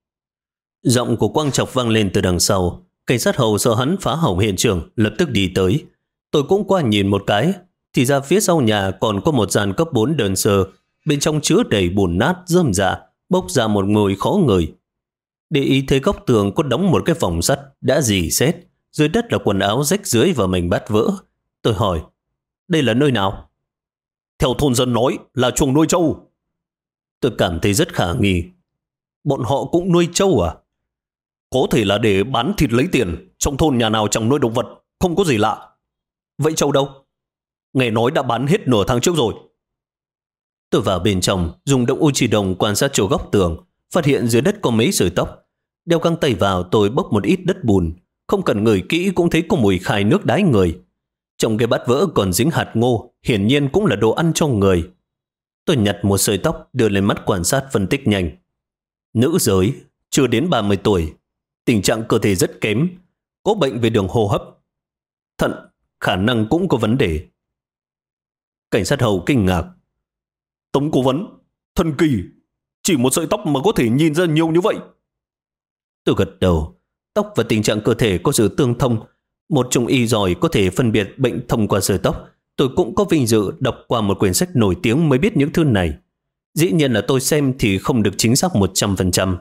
Giọng của Quang Trọc vang lên từ đằng sau. Cảnh sát hầu sợ hắn phá hỏng hiện trường, lập tức đi tới. Tôi cũng qua nhìn một cái, thì ra phía sau nhà còn có một dàn cấp 4 đơn sơ, bên trong chứa đầy bùn nát rơm rạ, bốc ra một mùi khó ngửi. Để ý thấy góc tường có đóng một cái vòng sắt đã rỉ sét, dưới đất là quần áo rách rưới và mảnh bát vỡ. Tôi hỏi: Đây là nơi nào? Theo thôn dân nói là chuồng nuôi trâu. Tôi cảm thấy rất khả nghi. Bọn họ cũng nuôi trâu à? Có thể là để bán thịt lấy tiền. Trong thôn nhà nào chẳng nuôi động vật, không có gì lạ. Vậy trâu đâu? Nghe nói đã bán hết nửa tháng trước rồi. Tôi vào bên trong, dùng động u chỉ đồng quan sát chỗ góc tường, phát hiện dưới đất có mấy sợi tóc. Đeo găng tay vào, tôi bốc một ít đất bùn, không cần ngửi kỹ cũng thấy có mùi khai nước đái người. Trong cái bát vỡ còn dính hạt ngô, hiển nhiên cũng là đồ ăn cho người. Tôi nhặt một sợi tóc đưa lên mắt quan sát phân tích nhanh. Nữ giới, chưa đến 30 tuổi, tình trạng cơ thể rất kém, có bệnh về đường hô hấp, thận khả năng cũng có vấn đề. Cảnh sát hầu kinh ngạc: Tống cố vấn, thần kỳ, chỉ một sợi tóc mà có thể nhìn ra nhiều như vậy. Tôi gật đầu. Tóc và tình trạng cơ thể có sự tương thông. Một trung y giỏi có thể phân biệt bệnh thông qua sợi tóc. Tôi cũng có vinh dự đọc qua một quyển sách nổi tiếng mới biết những thứ này. Dĩ nhiên là tôi xem thì không được chính xác 100%.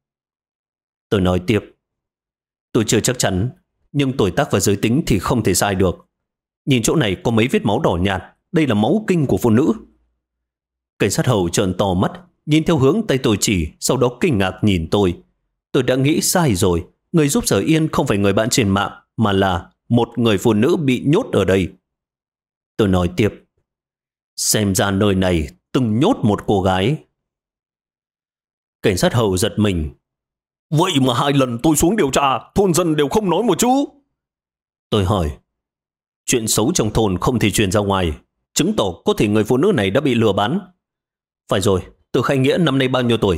Tôi nói tiếp: Tôi chưa chắc chắn, nhưng tuổi tác và giới tính thì không thể sai được. Nhìn chỗ này có mấy vết máu đỏ nhạt, đây là máu kinh của phụ nữ. Cảnh sát hầu trợn to mắt, nhìn theo hướng tay tôi chỉ, sau đó kinh ngạc nhìn tôi. Tôi đã nghĩ sai rồi, người giúp Sở Yên không phải người bạn trên mạng, mà là một người phụ nữ bị nhốt ở đây. Tôi nói tiếp: Xem ra nơi này từng nhốt một cô gái. Cảnh sát hầu giật mình: Vậy mà 2 lần tôi xuống điều tra, thôn dân đều không nói một chữ. Tôi hỏi: Chuyện xấu trong thôn không thể truyền ra ngoài, chứng tỏ có thể người phụ nữ này đã bị lừa bán. Phải rồi, Từ Khai Nghĩa năm nay bao nhiêu tuổi?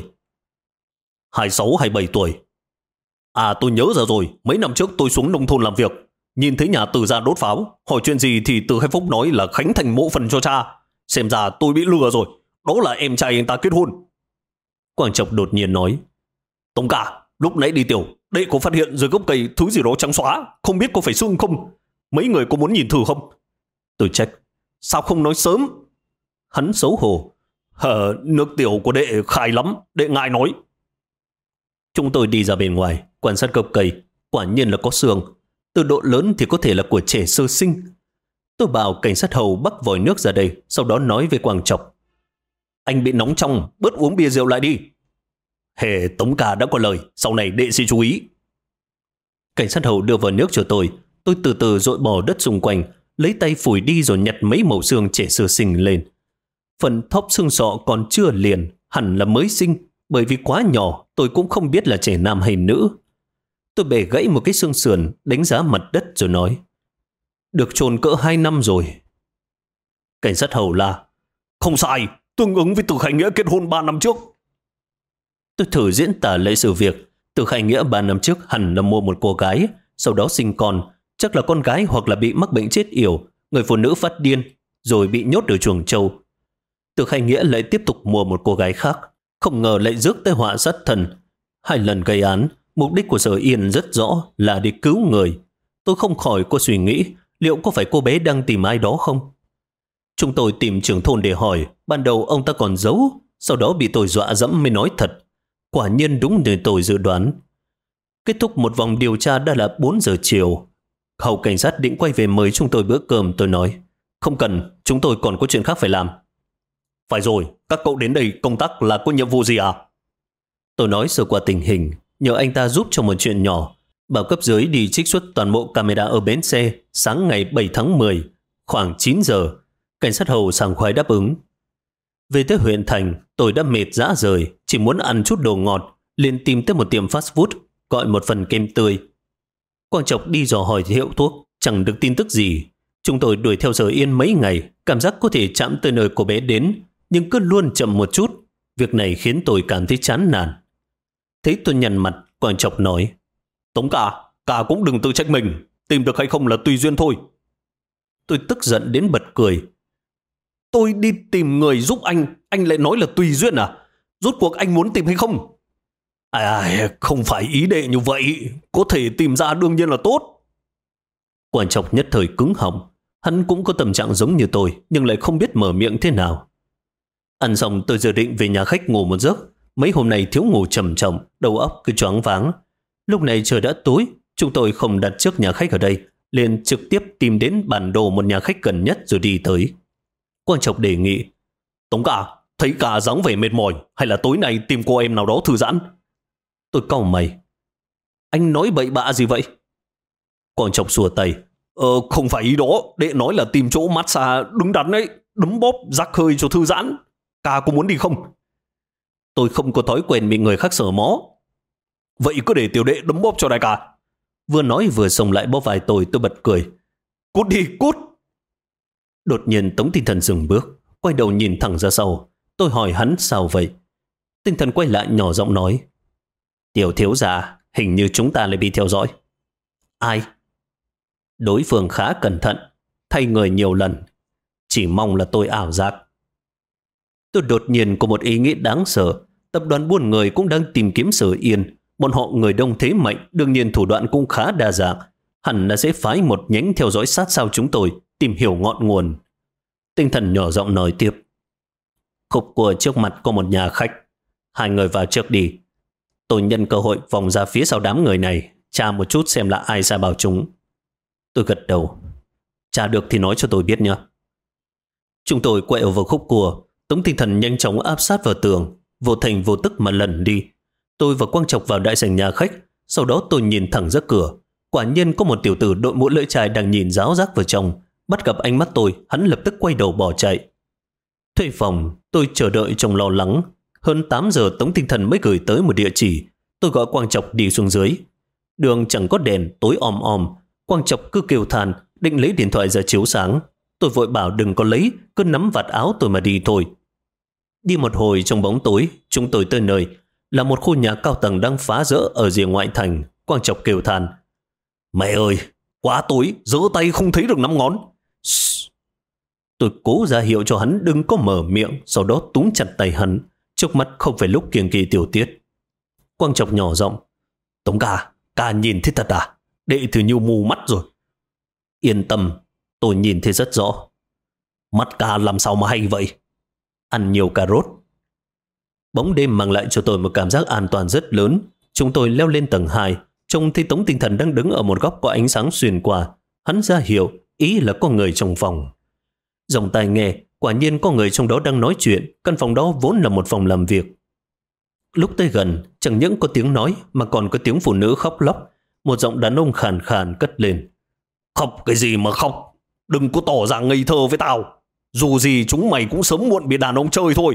26, 27 tuổi. À, tôi nhớ ra rồi, mấy năm trước tôi xuống nông thôn làm việc, nhìn thấy nhà Từ gia đốt pháo, hỏi chuyện gì thì Từ Khai Phúc nói là khánh thành mộ phần cho cha. Xem ra tôi bị lừa rồi, đó là em trai anh ta kết hôn. Quang Trọc đột nhiên nói: Tống cả, lúc nãy đi tiểu, đệ có phát hiện dưới gốc cây thứ gì đó trắng xóa, không biết có phải xương không? Mấy người có muốn nhìn thử không? Tôi trách: Sao không nói sớm? Hắn xấu hổ: Nước tiểu của đệ khai lắm, đệ ngại nói. Chúng tôi đi ra bên ngoài, quan sát gốc cây, quả nhiên là có xương. Từ độ lớn thì có thể là của trẻ sơ sinh. Tôi bảo cảnh sát hầu bắc vòi nước ra đây, sau đó nói với Quang Trọc: Anh bị nóng trong, bớt uống bia rượu lại đi. Hề, Tống ca đã có lời, sau này đệ sẽ chú ý. Cảnh sát hầu đưa vào nước cho tôi từ từ dội bỏ đất xung quanh, lấy tay phủi đi rồi nhặt mấy mẩu xương trẻ sơ sinh lên. Phần thóp xương sọ còn chưa liền, hẳn là mới sinh, bởi vì quá nhỏ tôi cũng không biết là trẻ nam hay nữ. Tôi bẻ gãy một cái xương sườn, đánh giá mặt đất rồi nói: Được chôn cỡ 2 năm rồi. Cảnh sát hầu là: Không sai, tương ứng với Từ Khai Nghĩa kết hôn 3 năm trước. Tôi thử diễn tả lại sự việc. Từ Khai Nghĩa 3 năm trước hẳn là mua một cô gái, sau đó sinh con, Chắc là con gái hoặc là bị mắc bệnh chết yểu, người phụ nữ phát điên, rồi bị nhốt ở chuồng trâu. Từ Khai Nghĩa lại tiếp tục mua một cô gái khác, không ngờ lại rước tới họa sát thân. 2 lần gây án, mục đích của Sở Yên rất rõ là để cứu người. Tôi không khỏi có suy nghĩ liệu có phải cô bé đang tìm ai đó không. Chúng tôi tìm trưởng thôn để hỏi, ban đầu ông ta còn giấu, sau đó bị tôi dọa dẫm mới nói thật. Quả nhiên đúng như tôi dự đoán. Kết thúc một vòng điều tra đã là 4 giờ chiều. Hậu cảnh sát định quay về mời chúng tôi bữa cơm. Tôi nói, không cần, chúng tôi còn có chuyện khác phải làm. Phải rồi, các cậu đến đây công tác là có nhiệm vụ gì à? Tôi nói sơ qua tình hình, nhờ anh ta giúp cho một chuyện nhỏ, bảo cấp dưới đi trích xuất toàn bộ camera ở bến xe sáng ngày 7 tháng 10, khoảng 9 giờ. Cảnh sát Hầu sảng khoái đáp ứng. Về tới huyện thành, tôi đã mệt rã rời, chỉ muốn ăn chút đồ ngọt, liền tìm tới một tiệm fast food, gọi một phần kem tươi. Quang Trọc đi dò hỏi hiệu thuốc, chẳng được tin tức gì. Chúng tôi đuổi theo Sở Yên mấy ngày, cảm giác có thể chạm tới nơi cô bé đến, nhưng cứ luôn chậm một chút. Việc này khiến tôi cảm thấy chán nản. Thấy tôi nhăn mặt, Quang Trọc nói, Tống cả cũng đừng tự trách mình, tìm được hay không là tùy duyên thôi. Tôi tức giận đến bật cười. Tôi đi tìm người giúp anh lại nói là tùy duyên à? Rốt cuộc anh muốn tìm hay không? Không phải ý đệ như vậy, có thể tìm ra đương nhiên là tốt. Quang Trọc nhất thời cứng họng. Hắn cũng có tâm trạng giống như tôi, nhưng lại không biết mở miệng thế nào. Ăn xong tôi dự định về nhà khách ngủ một giấc. Mấy hôm nay thiếu ngủ trầm trọng, đầu óc cứ choáng váng. Lúc này trời đã tối, chúng tôi không đặt trước nhà khách ở đây, liền trực tiếp tìm đến bản đồ một nhà khách gần nhất rồi đi tới. Quang Trọc đề nghị, Tống thấy dáng vẻ mệt mỏi, hay là tối nay tìm cô em nào đó thư giãn? Tôi cau mày. Anh nói bậy bạ gì vậy? Quang Trọc xua tay. Không phải ý đó, đệ nói là tìm chỗ massage đứng đắn ấy, đấm bóp, rắc hơi cho thư giãn. Có muốn đi không? Tôi không có thói quen bị người khác sờ mó. Vậy cứ để tiểu đệ đấm bóp cho đại ca. Vừa nói vừa xông lại bóp vai tôi bật cười. Cút đi, cút! Đột nhiên Tống Tinh Thần dừng bước, quay đầu nhìn thẳng ra sau. Tôi hỏi hắn sao vậy? Tinh Thần quay lại nhỏ giọng nói, Tiểu thiếu gia, hình như chúng ta lại bị theo dõi. Ai? Đối phương khá cẩn thận, thay người nhiều lần. Chỉ mong là tôi ảo giác. Tôi đột nhiên có một ý nghĩ đáng sợ. Tập đoàn buôn người cũng đang tìm kiếm Sở Yên. Bọn họ người đông thế mạnh, đương nhiên thủ đoạn cũng khá đa dạng. Hẳn là sẽ phái một nhánh theo dõi sát sao chúng tôi, tìm hiểu ngọn nguồn. Tinh Thần nhỏ giọng nói tiếp. Khúc của trước mặt có một nhà khách. 2 người vào trước đi. Tôi nhân cơ hội vòng ra phía sau đám người này, tra một chút xem là ai sai bảo chúng. Tôi gật đầu. Tra được thì nói cho tôi biết nhé. Chúng tôi quẹo vào khúc cua. Tống Tinh Thần nhanh chóng áp sát vào tường, vô thành vô tức mà lẩn đi. Tôi và Quang Trọc vào đại sảnh nhà khách. Sau đó tôi nhìn thẳng ra cửa. Quả nhiên có một tiểu tử đội mũ lưỡi chai đang nhìn ráo rác vào trong. Bắt gặp ánh mắt tôi, hắn lập tức quay đầu bỏ chạy. Thuê phòng, tôi chờ đợi trong lo lắng. Hơn 8 giờ Tống Tinh Thần mới gửi tới một địa chỉ. Tôi gọi Quang Trọc đi xuống dưới. Đường chẳng có đèn, tối om om. Quang Trọc cứ kêu than, định lấy điện thoại ra chiếu sáng. Tôi vội bảo đừng có lấy, cứ nắm vạt áo tôi mà đi thôi. Đi một hồi trong bóng tối, chúng tôi tới nơi là một khu nhà cao tầng đang phá rỡ ở rìa ngoại thành. Quang Trọc kêu than, mẹ ơi, quá tối, giơ tay không thấy được 5 ngón. Tôi cố ra hiệu cho hắn đừng có mở miệng, sau đó túm chặt tay hắn. Trước mắt không phải lúc kiêng kỳ tiểu tiết. Quang Trọc nhỏ giọng, Tống ca nhìn thấy thật à? Đệ thì như mù mắt rồi. Yên tâm, tôi nhìn thấy rất rõ. Mắt ca làm sao mà hay vậy? Ăn nhiều cà rốt. Bóng đêm mang lại cho tôi một cảm giác an toàn rất lớn. Chúng tôi leo lên tầng 2, trông thấy Tống Tinh Thần đang đứng ở một góc có ánh sáng xuyên qua. Hắn ra hiệu, ý là có người trong phòng. Dòng tai nghe, quả nhiên có người trong đó đang nói chuyện. Căn phòng đó vốn là một phòng làm việc. Lúc tới gần, chẳng những có tiếng nói mà còn có tiếng phụ nữ khóc lóc. Một giọng đàn ông khàn khàn cất lên. Khóc cái gì mà khóc? Đừng có tỏ ra ngây thơ với tao. Dù gì chúng mày cũng sớm muộn bị đàn ông chơi thôi.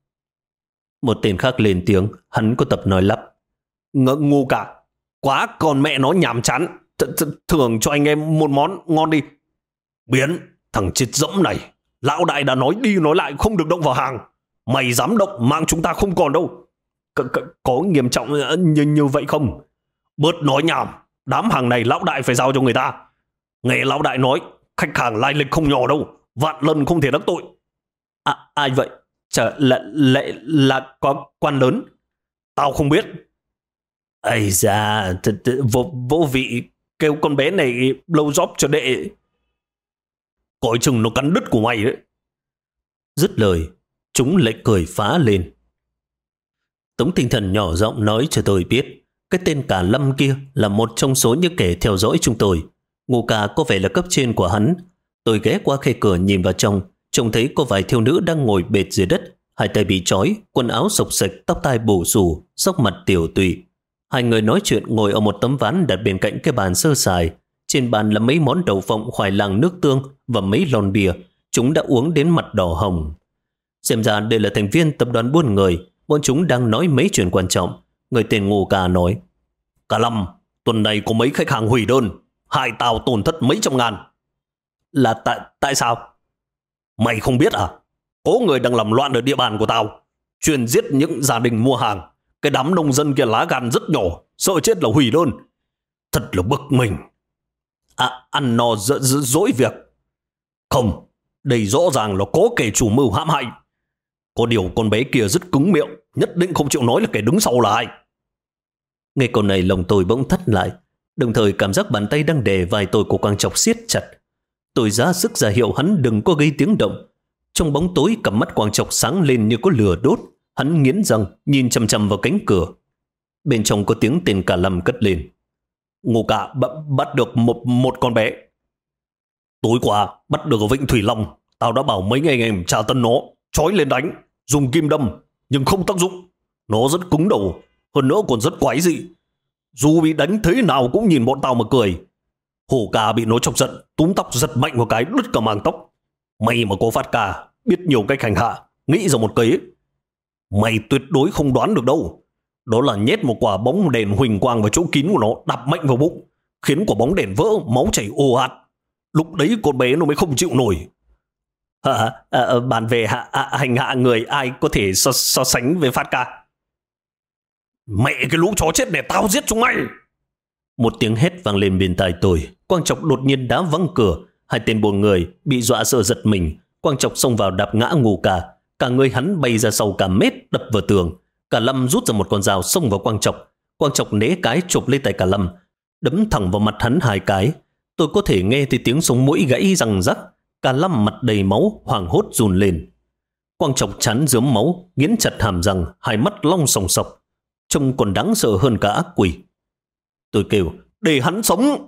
Một tên khác lên tiếng, hắn có tập nói lắp. Ngu cả. Quá còn mẹ nó nhàm chán. Thưởng cho anh em một món ngon đi. Biến, thằng chết dẫm này. Lão đại đã nói đi nói lại không được động vào hàng. Mày dám động mạng chúng ta không còn đâu. Có nghiêm trọng như vậy không? Bớt nói nhảm. Đám hàng này lão đại phải giao cho người ta. Nghe lão đại nói, khách hàng lai lịch không nhỏ đâu, vạn lần không thể đắc tội. Ai vậy? Chả là có quan lớn. Tao không biết. Ây da, vô vị, kêu con bé này blow job cho đệ. Coi chừng nó cắn đứt của mày đấy. Dứt lời, chúng lại cười phá lên. Tống Tinh Thần nhỏ giọng nói cho tôi biết, cái tên Cả Lâm kia là một trong số những kẻ theo dõi chúng tôi. Ngô Ca có vẻ là cấp trên của hắn. Tôi ghé qua khe cửa nhìn vào trong, trông thấy có vài thiếu nữ đang ngồi bệt dưới đất, hai tay bị trói, quần áo xộc xệch, tóc tai bù xù, xốc mặt tiểu tụy. Hai người nói chuyện ngồi ở một tấm ván đặt bên cạnh cái bàn sơ sài. Trên bàn là mấy món đậu phộng, khoai lang, nước tương và mấy lon bia. Chúng đã uống đến mặt đỏ hồng. Xem ra đây là thành viên tập đoàn buôn người. Bọn chúng đang nói mấy chuyện quan trọng. Người tên Ngô Ca nói: Cả Lâm, tuần này có mấy khách hàng hủy đơn, hại tao tổn thất mấy trăm ngàn. Là tại sao? Mày không biết à? Có người đang làm loạn ở địa bàn của tao, chuyên giết những gia đình mua hàng. Cái đám nông dân kia lá gan rất nhỏ, sợ chết là hủy đơn. Thật là bực mình. Ăn no dỗi việc. Không, đây rõ ràng là có kẻ chủ mưu hãm hại. Có điều con bé kia rất cứng miệng, nhất định không chịu nói là kẻ đứng sau là ai. Nghe câu này lòng tôi bỗng thắt lại, đồng thời cảm giác bàn tay đang đè vai tôi của Quang Trọc siết chặt. Tôi ra sức ra hiệu hắn đừng có gây tiếng động. Trong bóng tối, cặp mắt Quang Trọc sáng lên như có lửa đốt. Hắn nghiến răng nhìn chằm chằm vào cánh cửa. Bên trong có tiếng tên Cả Lâm cất lên: Ngô Ca bắt được một con bé. Tối qua bắt được ở Vịnh Thủy Long. Tao đã bảo mấy anh em tra tấn nó, trói lên đánh, dùng kim đâm, nhưng không tác dụng. Nó rất cứng đầu, hơn nữa còn rất quái dị. Dù bị đánh thế nào cũng nhìn bọn tao mà cười. Hổ Ca bị nó chọc giận, túm tóc giật mạnh một cái đứt cả màng tóc. May mà có Phát Ca biết nhiều cách hành hạ, nghĩ ra một kế. Mày tuyệt đối không đoán được đâu. Đó là nhét một quả bóng đèn huỳnh quang vào chỗ kín của nó, đập mạnh vào bụng, khiến quả bóng đèn vỡ, máu chảy ồ ạt. Lúc đấy con bé nó mới không chịu nổi. Bàn về hành hạ người, ai có thể so sánh với Phát Ca? Mẹ cái lũ chó chết này, tao giết chúng mày! Một tiếng hét vang lên bên tai tôi. Quang Trọc đột nhiên đá văng cửa. Hai tên buồn người bị dọa sợ giật mình. Quang Trọc xông vào đạp ngã Ngô Ca. Cả người hắn bay ra sau cả mét, đập vào tường. Cả Lâm rút ra một con dao xông vào Quang Trọc. Quang Trọc né cái chộp lấy tay Cả Lâm, đấm thẳng vào mặt hắn hai cái. Tôi có thể nghe thấy tiếng sống mũi gãy răng rắc. Cả Lâm mặt đầy máu, hoảng hốt run lên. Quang Trọc chán rớm máu, nghiến chặt hàm răng, hai mắt long sòng sọc, trông còn đáng sợ hơn cả ác quỷ. Tôi kêu: Để hắn sống!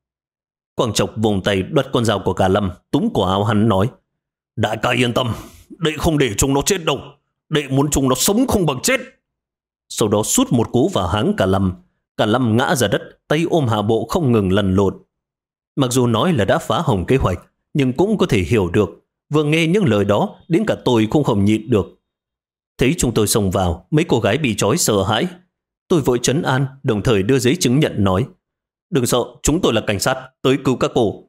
Quang Trọc vùng tay đoạt con dao của Cả Lâm, túm cổ áo hắn nói: Đại ca yên tâm, đệ không để chúng nó chết đâu. Đệ muốn chúng nó sống không bằng chết. Sau đó sút một cú vào háng Cả Lâm. Cả Lâm ngã ra đất, tay ôm hạ bộ không ngừng lăn lộn. Mặc dù nói là đã phá hỏng kế hoạch, nhưng cũng có thể hiểu được. Vừa nghe những lời đó, đến cả tôi cũng không nhịn được. Thấy chúng tôi xông vào, mấy cô gái bị trói sợ hãi. Tôi vội trấn an, đồng thời đưa giấy chứng nhận nói: Đừng sợ, chúng tôi là cảnh sát, tới cứu các cô.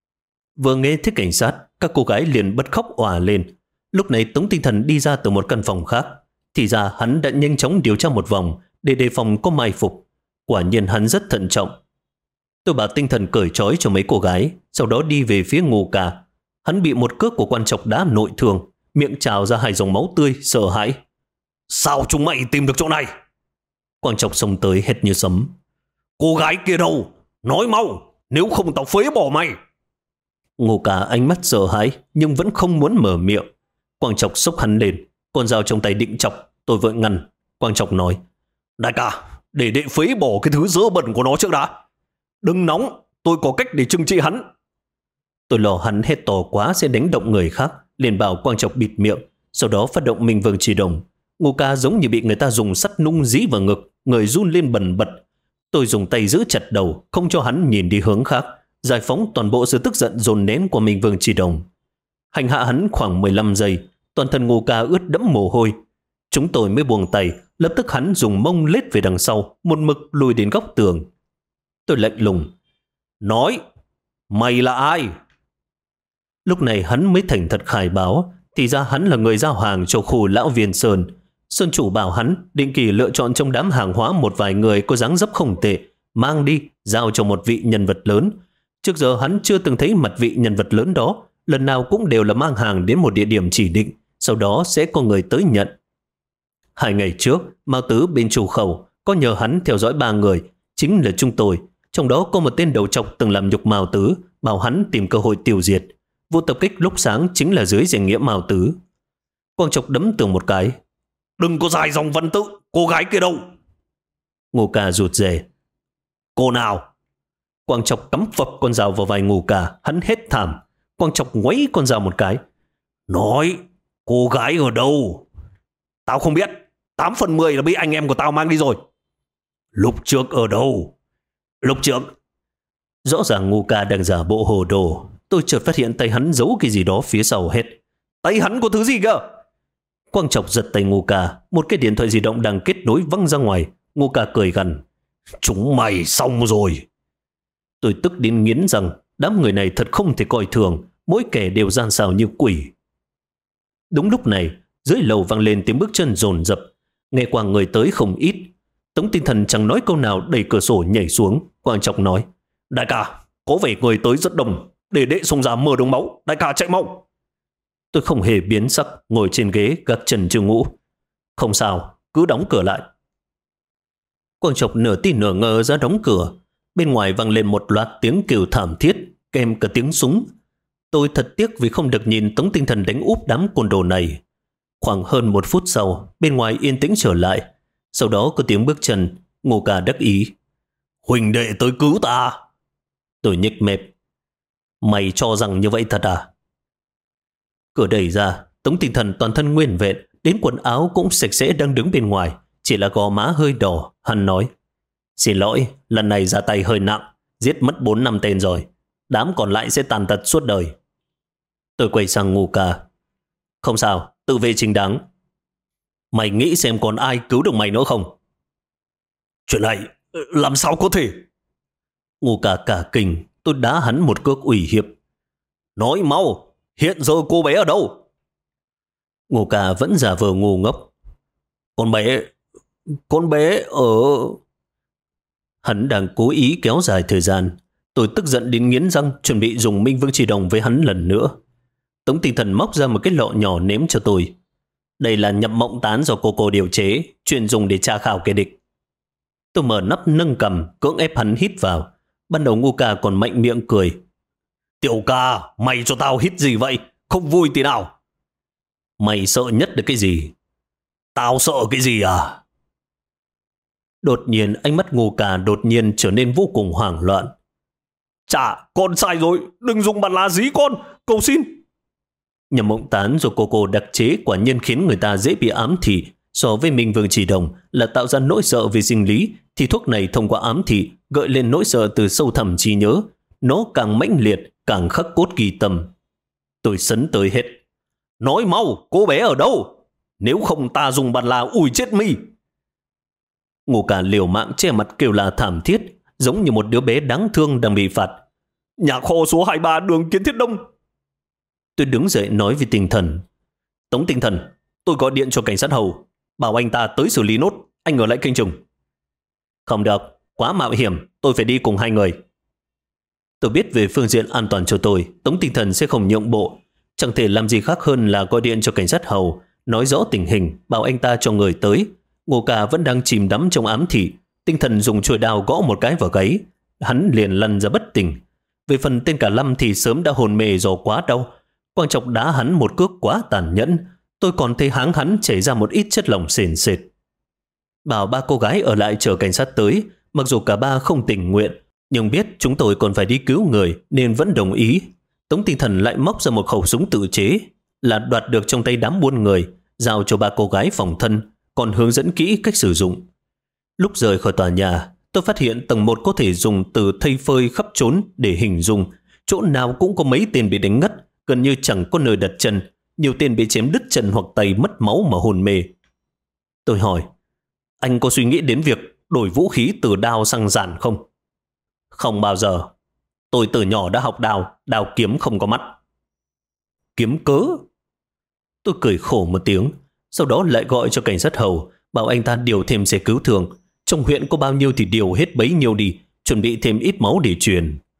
Vừa nghe thấy cảnh sát, các cô gái liền bật khóc òa lên. Lúc này Tống Tinh Thần đi ra từ một căn phòng khác. Thì ra hắn đã nhanh chóng điều tra một vòng để đề phòng có mai phục. Quả nhiên hắn rất thận trọng. Tôi bảo Tinh Thần cởi trói cho mấy cô gái, sau đó đi về phía Ngô Ca. Hắn bị một cước của Quan Trọc đá nội thương, miệng trào ra hai dòng máu tươi, sợ hãi. Sao chúng mày tìm được chỗ này? Quan Trọc xông tới hét như sấm: Cô gái kia đâu? Nói mau, nếu không tao phế bỏ mày. Ngô Ca ánh mắt sợ hãi nhưng vẫn không muốn mở miệng. Quang Trọc xốc hắn lên, con dao trong tay định chọc. Tôi vội ngăn. Quang Trọc nói: Đại ca, để đệ phế bỏ cái thứ dơ bẩn của nó trước đã. Đừng nóng, tôi có cách để trừng trị hắn. Tôi lo hắn hét to quá sẽ đánh động người khác, liền bảo Quang Trọc bịt miệng, sau đó phát động Minh Vương Chỉ Đồng. Ngô Ca giống như bị người ta dùng sắt nung dí vào ngực, người run lên bần bật. Tôi dùng tay giữ chặt đầu, không cho hắn nhìn đi hướng khác, giải phóng toàn bộ sự tức giận dồn nén của Minh Vương Chỉ Đồng. Hành hạ hắn khoảng 15 giây, toàn thân Ngô Ca ướt đẫm mồ hôi. Chúng tôi mới buông tay, lập tức hắn dùng mông lết về đằng sau, một mực lùi đến góc tường. Tôi lạnh lùng: Nói, mày là ai? Lúc này hắn mới thành thật khai báo, thì ra hắn là người giao hàng cho khu lão Viên Sơn. Sơn chủ bảo hắn định kỳ lựa chọn trong đám hàng hóa một vài người có dáng dấp không tệ, mang đi giao cho một vị nhân vật lớn. Trước giờ hắn chưa từng thấy mặt vị nhân vật lớn đó, lần nào cũng đều là mang hàng đến một địa điểm chỉ định, sau đó sẽ có người tới nhận. 2 ngày trước, Mao Tứ bên chủ khẩu có nhờ hắn theo dõi 3 người, chính là chúng tôi. Trong đó có một tên đầu trọc từng làm nhục Mao Tứ, bảo hắn tìm cơ hội tiêu diệt. Vụ tập kích lúc sáng chính là dưới danh nghĩa Mao Tứ. Quang Trọc đấm tường một cái. Đừng có dài dòng văn tự, cô gái kia đâu? Ngô Ca rụt rè. Cô nào? Quang Trọc cắm phập con dao vào vai Ngô Ca, hắn hét thảm. Quang Trọc ngoáy con dao một cái. Nói, cô gái ở đâu? Tao không biết, 8 phần 10 là bị anh em của tao mang đi rồi. Lúc trước ở đâu? Lúc trước? Rõ ràng Ngô Ca đang giả bộ hồ đồ. Tôi chợt phát hiện tay hắn giấu cái gì đó phía sau hết. Tay hắn có thứ gì cơ? Quang Trọc giật tay Ngô Ca, một cái điện thoại di động đang kết nối văng ra ngoài. Ngô Ca cười gằn. Chúng mày xong rồi. Tôi tức đến nghiến rằng đám người này thật không thể coi thường, mỗi kẻ đều gian xảo như quỷ. Đúng lúc này, dưới lầu vang lên tiếng bước chân dồn dập, nghe qua người tới không ít. Tống Tinh Thần chẳng nói câu nào, đẩy cửa sổ nhảy xuống. Quang Trọc nói, đại ca, có vẻ người tới rất đông, để đệ xông ra mờ đường máu, đại ca chạy mau. Tôi không hề biến sắc, ngồi trên ghế gác chân Trương Ngũ. Không sao, cứ đóng cửa lại. Quang Trọc nửa tin nửa ngờ ra đóng cửa. Bên ngoài vang lên một loạt tiếng kêu thảm thiết, kèm cả tiếng súng. Tôi thật tiếc vì không được nhìn Tống Tinh Thần đánh úp đám côn đồ này. Khoảng hơn 1 phút sau, bên ngoài yên tĩnh trở lại. Sau đó có tiếng bước chân. Ngô Ca đắc ý. Huỳnh đệ tới cứu ta. Tôi nhếch mép. Mày cho rằng như vậy thật à? Cửa đẩy ra, Tống Tinh Thần toàn thân nguyên vẹn, đến quần áo cũng sạch sẽ đang đứng bên ngoài, chỉ là gò má hơi đỏ. Hắn nói, xin lỗi, lần này ra tay hơi nặng, giết mất 4-5 tên rồi, đám còn lại sẽ tàn tật suốt đời. Tôi quay sang Ngô Ca. Không sao, tự vệ chính đáng. Mày nghĩ xem còn ai cứu được mày nữa không? Chuyện này làm sao có thể? Ngô Ca cả kinh. Tôi đá hắn một cước ủy hiếp. Nói mau, hiện giờ cô bé ở đâu? Ngô Ca vẫn giả vờ ngu ngốc. Con bé ở... Hắn đang cố ý kéo dài thời gian. Tôi tức giận đến nghiến răng, chuẩn bị dùng Minh Vương Chỉ Đồng với hắn lần nữa. Tống Tinh Thần móc ra một cái lọ nhỏ ném cho tôi. Đây là nhập mộng tán do cô điều chế, chuyên dùng để tra khảo kẻ địch. Tôi mở nắp nâng cầm, cưỡng ép hắn hít vào. Ban đầu Ngô Ca còn mạnh miệng cười. Tiểu ca, mày cho tao hít gì vậy? Không vui tí nào. Mày sợ nhất là cái gì? Tao sợ cái gì à? Đột nhiên ánh mắt Ngô Ca đột nhiên trở nên vô cùng hoảng loạn. Chà, con sai rồi, đừng dùng bàn lá dí con, cầu xin. Nhập mộng tán do cô đặc chế quả nhiên khiến người ta dễ bị ám thị. So với Minh Vương Chỉ Đồng là tạo ra nỗi sợ về sinh lý, thì thuốc này thông qua ám thị gợi lên nỗi sợ từ sâu thẳm trí nhớ. Nó càng mãnh liệt, càng khắc cốt ghi tâm. Tôi sấn tới hết. Nói mau, cô bé ở đâu? Nếu không ta dùng bàn là ủi chết mi. Ngô Ca liều mạng che mặt kêu là thảm thiết, giống như một đứa bé đáng thương đang bị phạt. Nhà kho số 23 đường Kiến Thiết Đông. Tôi đứng dậy nói với Tinh Thần. Tống Tinh Thần, tôi gọi điện cho cảnh sát hầu, bảo anh ta tới xử lý nốt, anh ở lại canh chừng. Không được, quá mạo hiểm, tôi phải đi cùng 2 người. Tôi biết về phương diện an toàn cho tôi, Tống Tinh Thần sẽ không nhượng bộ. Chẳng thể làm gì khác hơn là gọi điện cho cảnh sát hầu, nói rõ tình hình, bảo anh ta cho người tới. Ngô Ca vẫn đang chìm đắm trong ám thị. Tinh Thần dùng chuôi đao gõ một cái vào gáy, hắn liền lăn ra bất tỉnh. Về phần tên cả Lâm thì sớm đã hồn mê do quá đau. Quang Trọc đá hắn một cước quá tàn nhẫn. Tôi còn thấy háng hắn chảy ra một ít chất lỏng sền sệt. Bảo 3 cô gái ở lại chờ cảnh sát tới. Mặc dù cả 3 không tình nguyện, nhưng biết chúng tôi còn phải đi cứu người nên vẫn đồng ý. Tống Tinh Thần lại móc ra một khẩu súng tự chế, là đoạt được trong tay đám buôn người, giao cho 3 cô gái phòng thân, còn hướng dẫn kỹ cách sử dụng. Lúc rời khỏi tòa nhà, tôi phát hiện tầng 1 có thể dùng từ thây phơi khắp trốn để hình dung. Chỗ nào cũng có mấy tên bị đánh ngất, gần như chẳng có nơi đặt chân. Nhiều tên bị chém đứt chân hoặc tay mất máu mà hôn mê. Tôi hỏi, anh có suy nghĩ đến việc đổi vũ khí từ đao sang giản không? Không bao giờ. Tôi từ nhỏ đã học đao kiếm không có mắt. Kiếm cớ? Tôi cười khổ một tiếng, sau đó lại gọi cho cảnh sát hầu, bảo anh ta điều thêm xe cứu thương. Trong huyện có bao nhiêu thì điều hết bấy nhiêu đi, chuẩn bị thêm ít máu để truyền.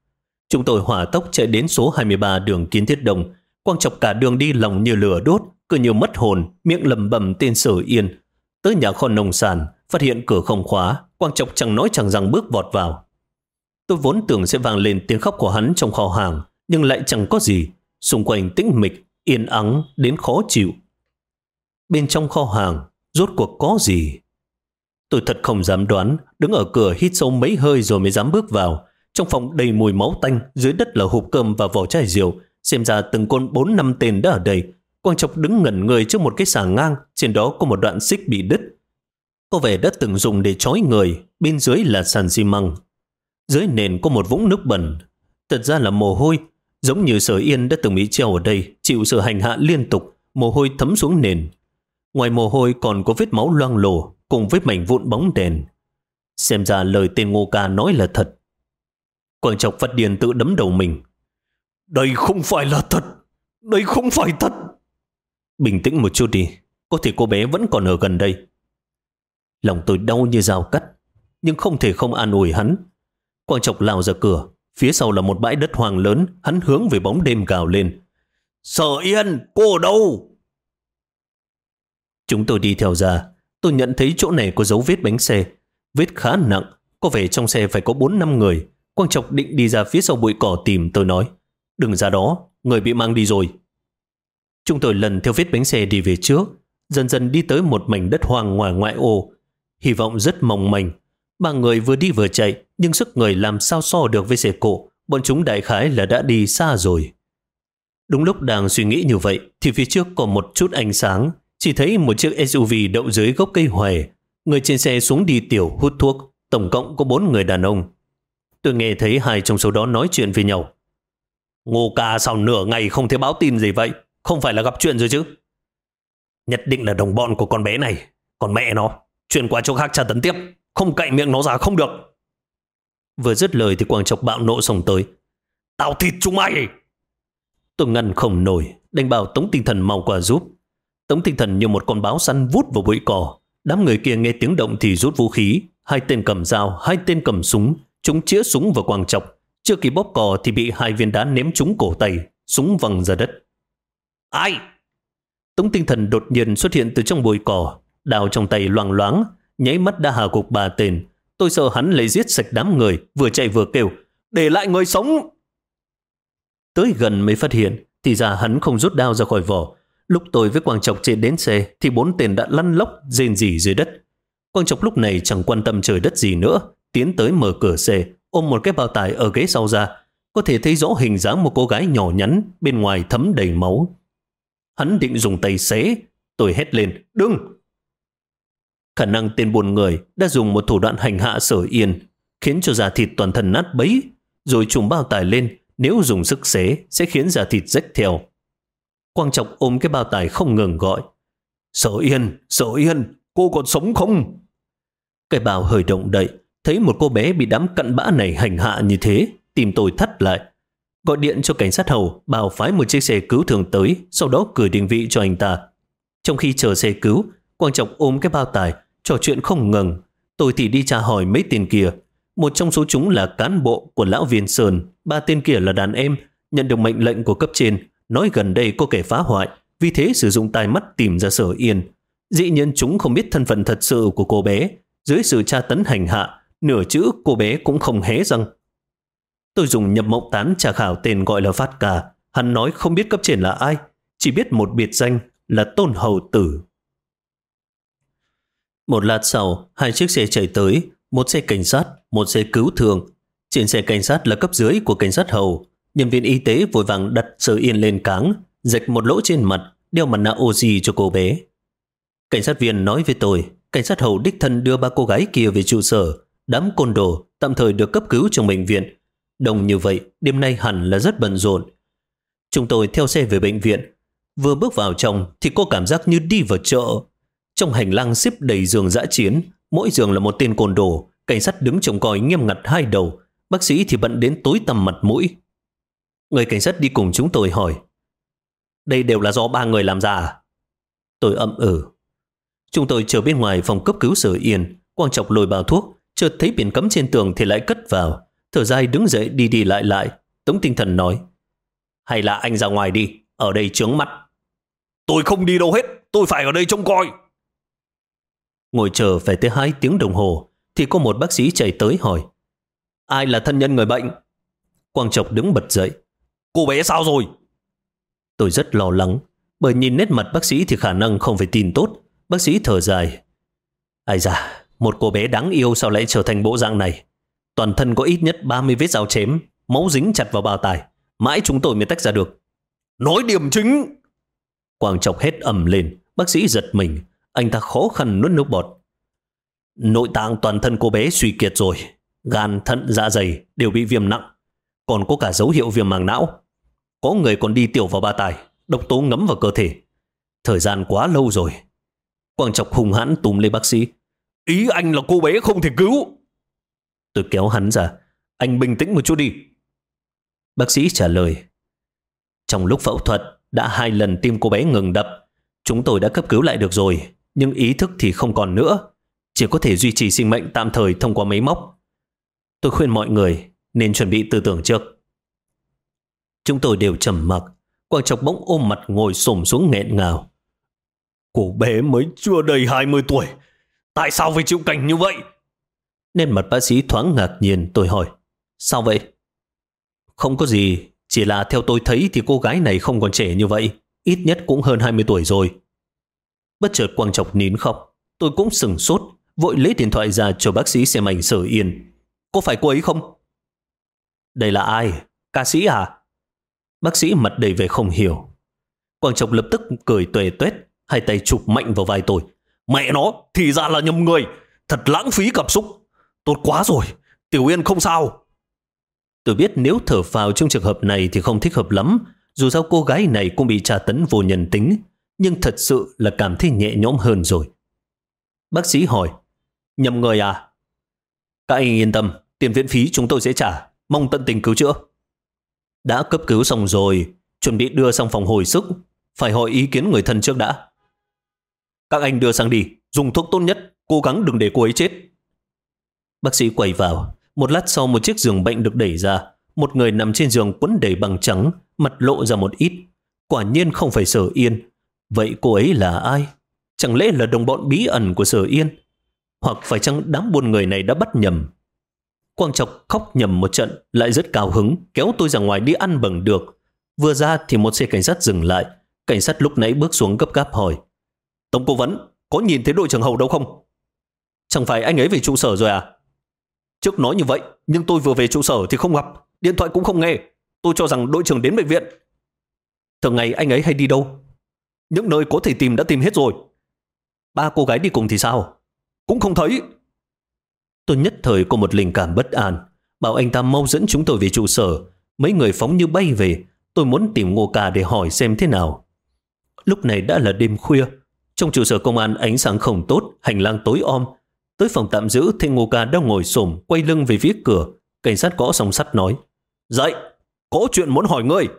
Chúng tôi hỏa tốc chạy đến số 23 đường Kiến Thiết Đông. Quang Chọc cả đường đi lòng như lửa đốt, cứ như mất hồn, miệng lẩm bẩm tên Sở Yên. Tới nhà kho nông sản, phát hiện cửa không khóa, Quang Chọc chẳng nói chẳng rằng bước vọt vào. Tôi vốn tưởng sẽ vang lên tiếng khóc của hắn trong kho hàng, nhưng lại chẳng có gì. Xung quanh tĩnh mịch, yên ắng đến khó chịu. Bên trong kho hàng, rốt cuộc có gì? Tôi thật không dám đoán, đứng ở cửa hít sâu mấy hơi rồi mới dám bước vào. Trong phòng đầy mùi máu tanh, dưới đất là hộp cơm và vỏ chai rượu. Xem ra từng con 4-5 tên đã ở đây. Quang Chọc đứng ngẩn người trước một cái xà ngang, trên đó có một đoạn xích bị đứt. Có vẻ đã từng dùng để trói người, bên dưới là sàn xi măng. Dưới nền có một vũng nước bẩn, thật ra là mồ hôi, giống như Sở Yên đã từng bị treo ở đây, chịu sự hành hạ liên tục, mồ hôi thấm xuống nền. Ngoài mồ hôi còn có vết máu loang lổ, cùng với mảnh vụn bóng đèn. Xem ra lời tên Ngô Ca nói là thật. Quang Chọc phát điên tự đấm đầu mình. Đây không phải là thật, đây không phải thật. Bình tĩnh một chút đi, có thể cô bé vẫn còn ở gần đây. Lòng tôi đau như dao cắt, nhưng không thể không an ủi hắn. Quang Chọc lao ra cửa, phía sau là một bãi đất hoang lớn, hắn hướng về bóng đêm gào lên. Sở Yên, cô ở đâu? Chúng tôi đi theo ra, tôi nhận thấy chỗ này có dấu vết bánh xe, vết khá nặng, có vẻ trong xe phải có 4-5 người. Quang Chọc định đi ra phía sau bụi cỏ tìm, tôi nói, đừng ra đó, người bị mang đi rồi. Chúng tôi lần theo vết bánh xe đi về trước, dần dần đi tới một mảnh đất hoang ngoài ngoại ô. Hy vọng rất mong manh. 3 người vừa đi vừa chạy, nhưng sức người làm sao so được với xe cộ, bọn chúng đại khái là đã đi xa rồi. Đúng lúc đang suy nghĩ như vậy, thì phía trước có một chút ánh sáng, chỉ thấy một chiếc SUV đậu dưới gốc cây hòe. Người trên xe xuống đi tiểu hút thuốc, tổng cộng có 4 người đàn ông. Tôi nghe thấy 2 trong số đó nói chuyện với nhau. Ngô Ca sao nửa ngày không thấy báo tin gì vậy? Không phải là gặp chuyện rồi chứ? Nhất định là đồng bọn của con bé này. Còn mẹ nó, chuyển qua chỗ khác tra tấn tiếp, không cậy miệng nó ra không được. Vừa dứt lời thì Quang Chọc bạo nộ xông tới. Tao thịt chúng mày! Tôi ngăn không nổi, đành bảo Tống Tinh Thần mau qua giúp. Tống Tinh Thần như một con báo săn vút vào bụi cỏ. Đám người kia nghe tiếng động thì rút vũ khí. 2 tên cầm dao, 2 tên cầm súng. Chúng chĩa súng vào Quang Chọc. Chưa kịp bóp cò thì bị 2 viên đá ném trúng cổ tay, súng văng ra đất. Ai? Tống Tinh Thần đột nhiên xuất hiện từ trong bụi cỏ, đao trong tay loang loáng, nháy mắt đã hạ gục 3 tên. Tôi sợ hắn lấy giết sạch đám người, vừa chạy vừa kêu, để lại người sống. Tới gần mới phát hiện, thì ra hắn không rút đao ra khỏi vỏ. Lúc tôi với Quang Chọc chạy đến xe, thì 4 tên đã lăn lóc rên rỉ dưới đất. Quang Chọc lúc này chẳng quan tâm trời đất gì nữa, tiến tới mở cửa xe, ôm một cái bao tải ở ghế sau ra. Có thể thấy rõ hình dáng một cô gái nhỏ nhắn, bên ngoài thấm đầy máu. Hắn định dùng tay xé, tôi hét lên, đừng! Khả năng tên buôn người đã dùng một thủ đoạn hành hạ Sở Yên, khiến cho da thịt toàn thân nát bấy, rồi trùm bao tải lên, nếu dùng sức xé sẽ khiến da thịt rách theo. Quang Chọc ôm cái bao tải không ngừng gọi, Sở Yên, cô còn sống không? Cái bao hơi động đậy, thấy một cô bé bị đám cặn bã này hành hạ như thế, tìm tôi thắt lại. Gọi điện cho cảnh sát hầu, bảo phái một chiếc xe cứu thương tới, sau đó cử định vị cho anh ta. Trong khi chờ xe cứu, Quang Chọc ôm cái bao tải, trò chuyện không ngừng. Tôi thì đi tra hỏi mấy tên kia. Một trong số chúng là cán bộ của lão Viên Sơn, 3 tên kia là đàn em, nhận được mệnh lệnh của cấp trên, nói gần đây có kẻ phá hoại, vì thế sử dụng tai mắt tìm ra Sở Yên. Dĩ nhiên chúng không biết thân phận thật sự của cô bé. Dưới sự tra tấn hành hạ, nửa chữ cô bé cũng không hé răng. Tôi dùng nhập mộng tán tra khảo tên gọi là Phát Ca. Hắn nói không biết cấp trên là ai, chỉ biết một biệt danh là Tôn Hầu Tử. Một lát sau, 2 chiếc xe chạy tới, một xe cảnh sát, một xe cứu thương. Trên xe cảnh sát là cấp dưới của cảnh sát hầu. Nhân viên y tế vội vàng đặt Sở Yên lên cáng, rạch một lỗ trên mặt, đeo mặt nạ oxy cho cô bé. Cảnh sát viên nói với tôi, cảnh sát hầu đích thân đưa 3 cô gái kia về trụ sở. Đám côn đồ tạm thời được cấp cứu trong bệnh viện. Đông như vậy, đêm nay hẳn là rất bận rộn. Chúng tôi theo xe về bệnh viện. Vừa bước vào trong thì có cảm giác như đi vào chợ. Trong hành lang xếp đầy giường dã chiến, mỗi giường là một tên côn đồ. Cảnh sát đứng trông coi nghiêm ngặt 2 đầu, bác sĩ thì bận đến tối tăm mặt mũi. Người cảnh sát đi cùng chúng tôi hỏi, đây đều là do 3 người làm ra à? Tôi ậm ừ. Chúng tôi chờ bên ngoài phòng cấp cứu Sở Yên. Quang Chọc lôi bao thuốc, chợt thấy biển cấm trên tường thì lại cất vào. Thở dài đứng dậy đi đi lại lại. Tống Tinh Thần nói, hay là anh ra ngoài đi, ở đây chướng mắt. Tôi không đi đâu hết, tôi phải ở đây trông coi. Ngồi chờ phải tới 2 tiếng đồng hồ thì có một bác sĩ chạy tới hỏi, ai là thân nhân người bệnh? Quang Trọc đứng bật dậy, cô bé sao rồi? Tôi rất lo lắng, bởi nhìn nét mặt bác sĩ thì khả năng không phải tin tốt. Bác sĩ thở dài, ai da, một cô bé đáng yêu sao lại trở thành bộ dạng này? Toàn thân có ít nhất 30 vết dao chém, máu dính chặt vào bào tai, mãi chúng tôi mới tách ra được. Nói điểm chính! Quang Trọc hét ầm lên. Bác sĩ giật mình, anh ta khó khăn nuốt nước bọt. Nội tạng toàn thân cô bé suy kiệt rồi, gan, thận, dạ dày đều bị viêm nặng, còn có cả dấu hiệu viêm màng não. Có người còn đi tiểu vào ba tai, độc tố ngấm vào cơ thể. Thời gian quá lâu rồi. Quang Trọc hung hãn túm lấy bác sĩ. Ý anh là cô bé không thể cứu? Tôi kéo hắn ra, anh bình tĩnh một chút đi. Bác sĩ trả lời, trong lúc phẫu thuật đã 2 lần tim cô bé ngừng đập. Chúng tôi đã cấp cứu lại được rồi, nhưng ý thức thì không còn nữa, chỉ có thể duy trì sinh mệnh tạm thời thông qua máy móc. Tôi khuyên mọi người nên chuẩn bị tư tưởng trước. Chúng tôi đều trầm mặc. Quang Trọc bỗng ôm mặt ngồi xổm xuống nghẹn ngào. Cô bé mới chưa đầy 20 tuổi, tại sao phải chịu cảnh như vậy? Nên mặt bác sĩ thoáng ngạc nhiên. Tôi hỏi, sao vậy? Không có gì, chỉ là theo tôi thấy thì cô gái này không còn trẻ như vậy, ít nhất cũng hơn 20 tuổi rồi. Bất chợt Quang Trọc nín khóc. Tôi cũng sừng sốt, vội lấy điện thoại ra cho bác sĩ xem ảnh Sở Yên. Có phải cô ấy không? Đây là ai? Ca sĩ à? Bác sĩ mặt đầy vẻ không hiểu. Quang Trọc lập tức cười tuề tuét, 2 tay chụp mạnh vào vai tôi. Mẹ nó, thì ra là nhầm người, thật lãng phí cảm xúc. Tốt quá rồi, Tiểu Yên không sao. Tôi biết nếu thở phào trong trường hợp này thì không thích hợp lắm, dù sao cô gái này cũng bị tra tấn vô nhân tính, nhưng thật sự là cảm thấy nhẹ nhõm hơn rồi. Bác sĩ hỏi, nhầm người à? Các anh yên tâm, tiền viện phí chúng tôi sẽ trả, mong tận tình cứu chữa. Đã cấp cứu xong rồi, chuẩn bị đưa sang phòng hồi sức, phải hỏi ý kiến người thân trước đã. Các anh đưa sang đi, dùng thuốc tốt nhất, cố gắng đừng để cô ấy chết. Bác sĩ quay vào. Một lát sau một chiếc giường bệnh được đẩy ra. Một người nằm trên giường quấn đầy bằng trắng, mặt lộ ra một ít. Quả nhiên không phải Sở Yên. Vậy cô ấy là ai? Chẳng lẽ là đồng bọn bí ẩn của Sở Yên? Hoặc phải chăng đám buôn người này đã bắt nhầm? Quang Trọc khóc nhầm một trận, lại rất cao hứng, kéo tôi ra ngoài đi ăn bằng được. Vừa ra thì một xe cảnh sát dừng lại. Cảnh sát lúc nãy bước xuống gấp gáp hỏi, Tống cố vấn, có nhìn thấy đội trưởng Hầu đâu không? Chẳng phải anh ấy về trụ sở rồi à? Trước nói như vậy, nhưng tôi vừa về trụ sở thì không gặp, điện thoại cũng không nghe. Tôi cho rằng đội trưởng đến bệnh viện. Thường ngày anh ấy hay đi đâu? Những nơi có thể tìm đã tìm hết rồi. 3 cô gái đi cùng thì sao? Cũng không thấy. Tôi nhất thời có một linh cảm bất an, bảo anh ta mau dẫn chúng tôi về trụ sở. Mấy người phóng như bay về. Tôi muốn tìm Ngô Ca để hỏi xem thế nào. Lúc này đã là đêm khuya. Trong trụ sở công an ánh sáng không tốt, hành lang tối om. Tới phòng tạm giữ thấy Ngô Ca đang ngồi xổm quay lưng về phía cửa. Cảnh sát gõ song sắt nói, dậy, có chuyện muốn hỏi ngươi.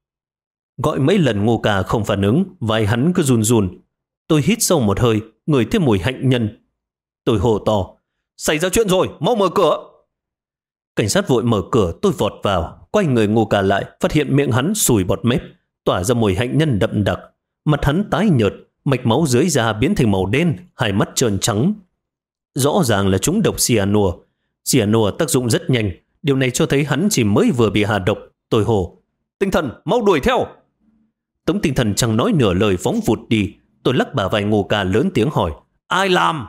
Gọi mấy lần Ngô Ca không phản ứng, vai hắn cứ run run. Tôi hít sâu một hơi, ngửi thêm mùi hạnh nhân. Tôi hô to, xảy ra chuyện rồi, mau mở cửa. Cảnh sát vội mở cửa. Tôi vọt vào, quay người Ngô Ca lại, phát hiện miệng hắn sùi bọt mép, tỏa ra mùi hạnh nhân đậm đặc. Mặt hắn tái nhợt, mạch máu dưới da biến thành màu đen, 2 mắt trơn trắng. Rõ ràng là trúng độc cyanua. Cyanua tác dụng rất nhanh, điều này cho thấy hắn chỉ mới vừa bị hạ độc. Tôi hô, Tinh Thần, mau đuổi theo. Tống Tinh Thần chẳng nói nửa lời phóng vụt đi. Tôi lắc bả vai Ngô Ca lớn tiếng hỏi, ai làm?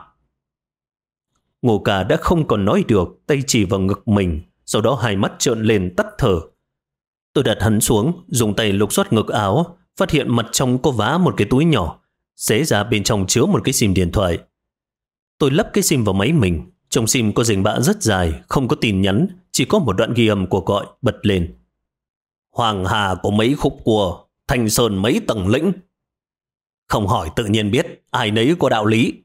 Ngô Ca đã không còn nói được, tay chỉ vào ngực mình, sau đó 2 mắt trợn lên tắt thở. Tôi đặt hắn xuống, dùng tay lục soát ngực áo, phát hiện mặt trong có vá một cái túi nhỏ, xé ra bên trong chứa một cái sim điện thoại. Tôi lắp cái sim vào máy mình. Trong sim có dành bạ rất dài, không có tin nhắn, chỉ có một đoạn ghi âm cuộc gọi. Bật lên, Hoàng Hà có mấy khúc cua, Thanh Sơn mấy tầng lĩnh. Không hỏi tự nhiên biết, ai nấy có đạo lý.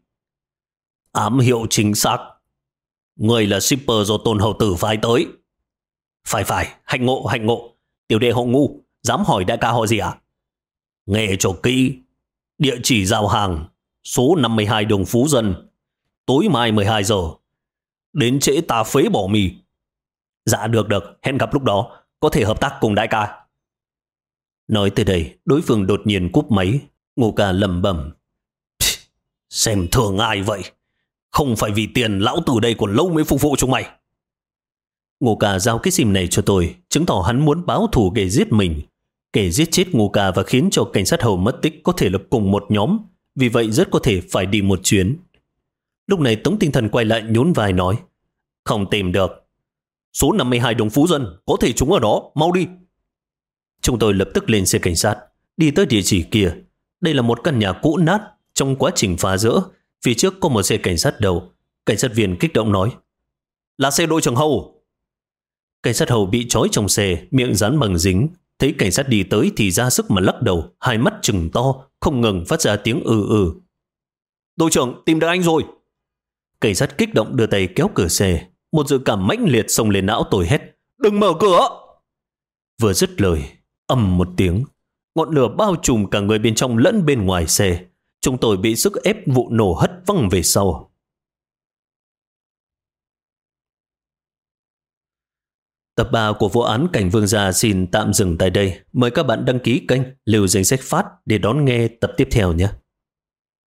Ám hiệu chính xác, người là shipper do Tôn Hầu Tử phái tới. Phải, hạnh ngộ. Tiểu đệ họ Ngu, dám hỏi đại ca họ gì à? Nghe cho kỹ, địa chỉ giao hàng, số 52 đường Phú Dân, tối mai 12 giờ. Đến trễ ta phế bỏ mì. Dạ được, hẹn gặp lúc đó. có thể hợp tác cùng đại ca. Nói tới đây, đối phương đột nhiên cúp máy. Ngô Ca lẩm bẩm: xem thường ai vậy? Không phải vì tiền, lão tử đây còn lâu mới phục vụ chúng mày. Ngô Ca giao cái sim này cho tôi, chứng tỏ hắn muốn báo thù kẻ giết mình. Kẻ giết chết Ngô Ca và khiến cho cảnh sát Hầu mất tích có thể là cùng một nhóm, vì vậy rất có thể phải đi một chuyến. Lúc này Tống Tinh Thần quay lại nhún vai nói: không tìm được. Số 52 Đồng Phú Dân, có thể chúng ở đó, mau đi. Chúng tôi lập tức lên xe cảnh sát, đi tới địa chỉ kia. Đây là một căn nhà cũ nát. Trong quá trình phá rỡ, phía trước có một xe cảnh sát đầu. Cảnh sát viên kích động nói: là xe đội trưởng Hầu. Cảnh sát Hầu bị trói trong xe, miệng dán bằng dính. Thấy cảnh sát đi tới thì ra sức mà lắc đầu, hai mắt trừng to, không ngừng phát ra tiếng ừ. Đội trưởng, tìm được anh rồi. Cảnh sát kích động đưa tay kéo cửa xe. Một dự cảm mãnh liệt xông lên não tôi hét: đừng mở cửa. Vừa dứt lời, ầm một tiếng, ngọn lửa bao trùm cả người bên trong lẫn bên ngoài xe. Chúng tôi bị sức ép vụ nổ hất văng về sau. Tập 3 của vụ án Cảnh Vương Gia xin tạm dừng tại đây. Mời các bạn đăng ký kênh, lưu danh sách phát để đón nghe tập tiếp theo nhé.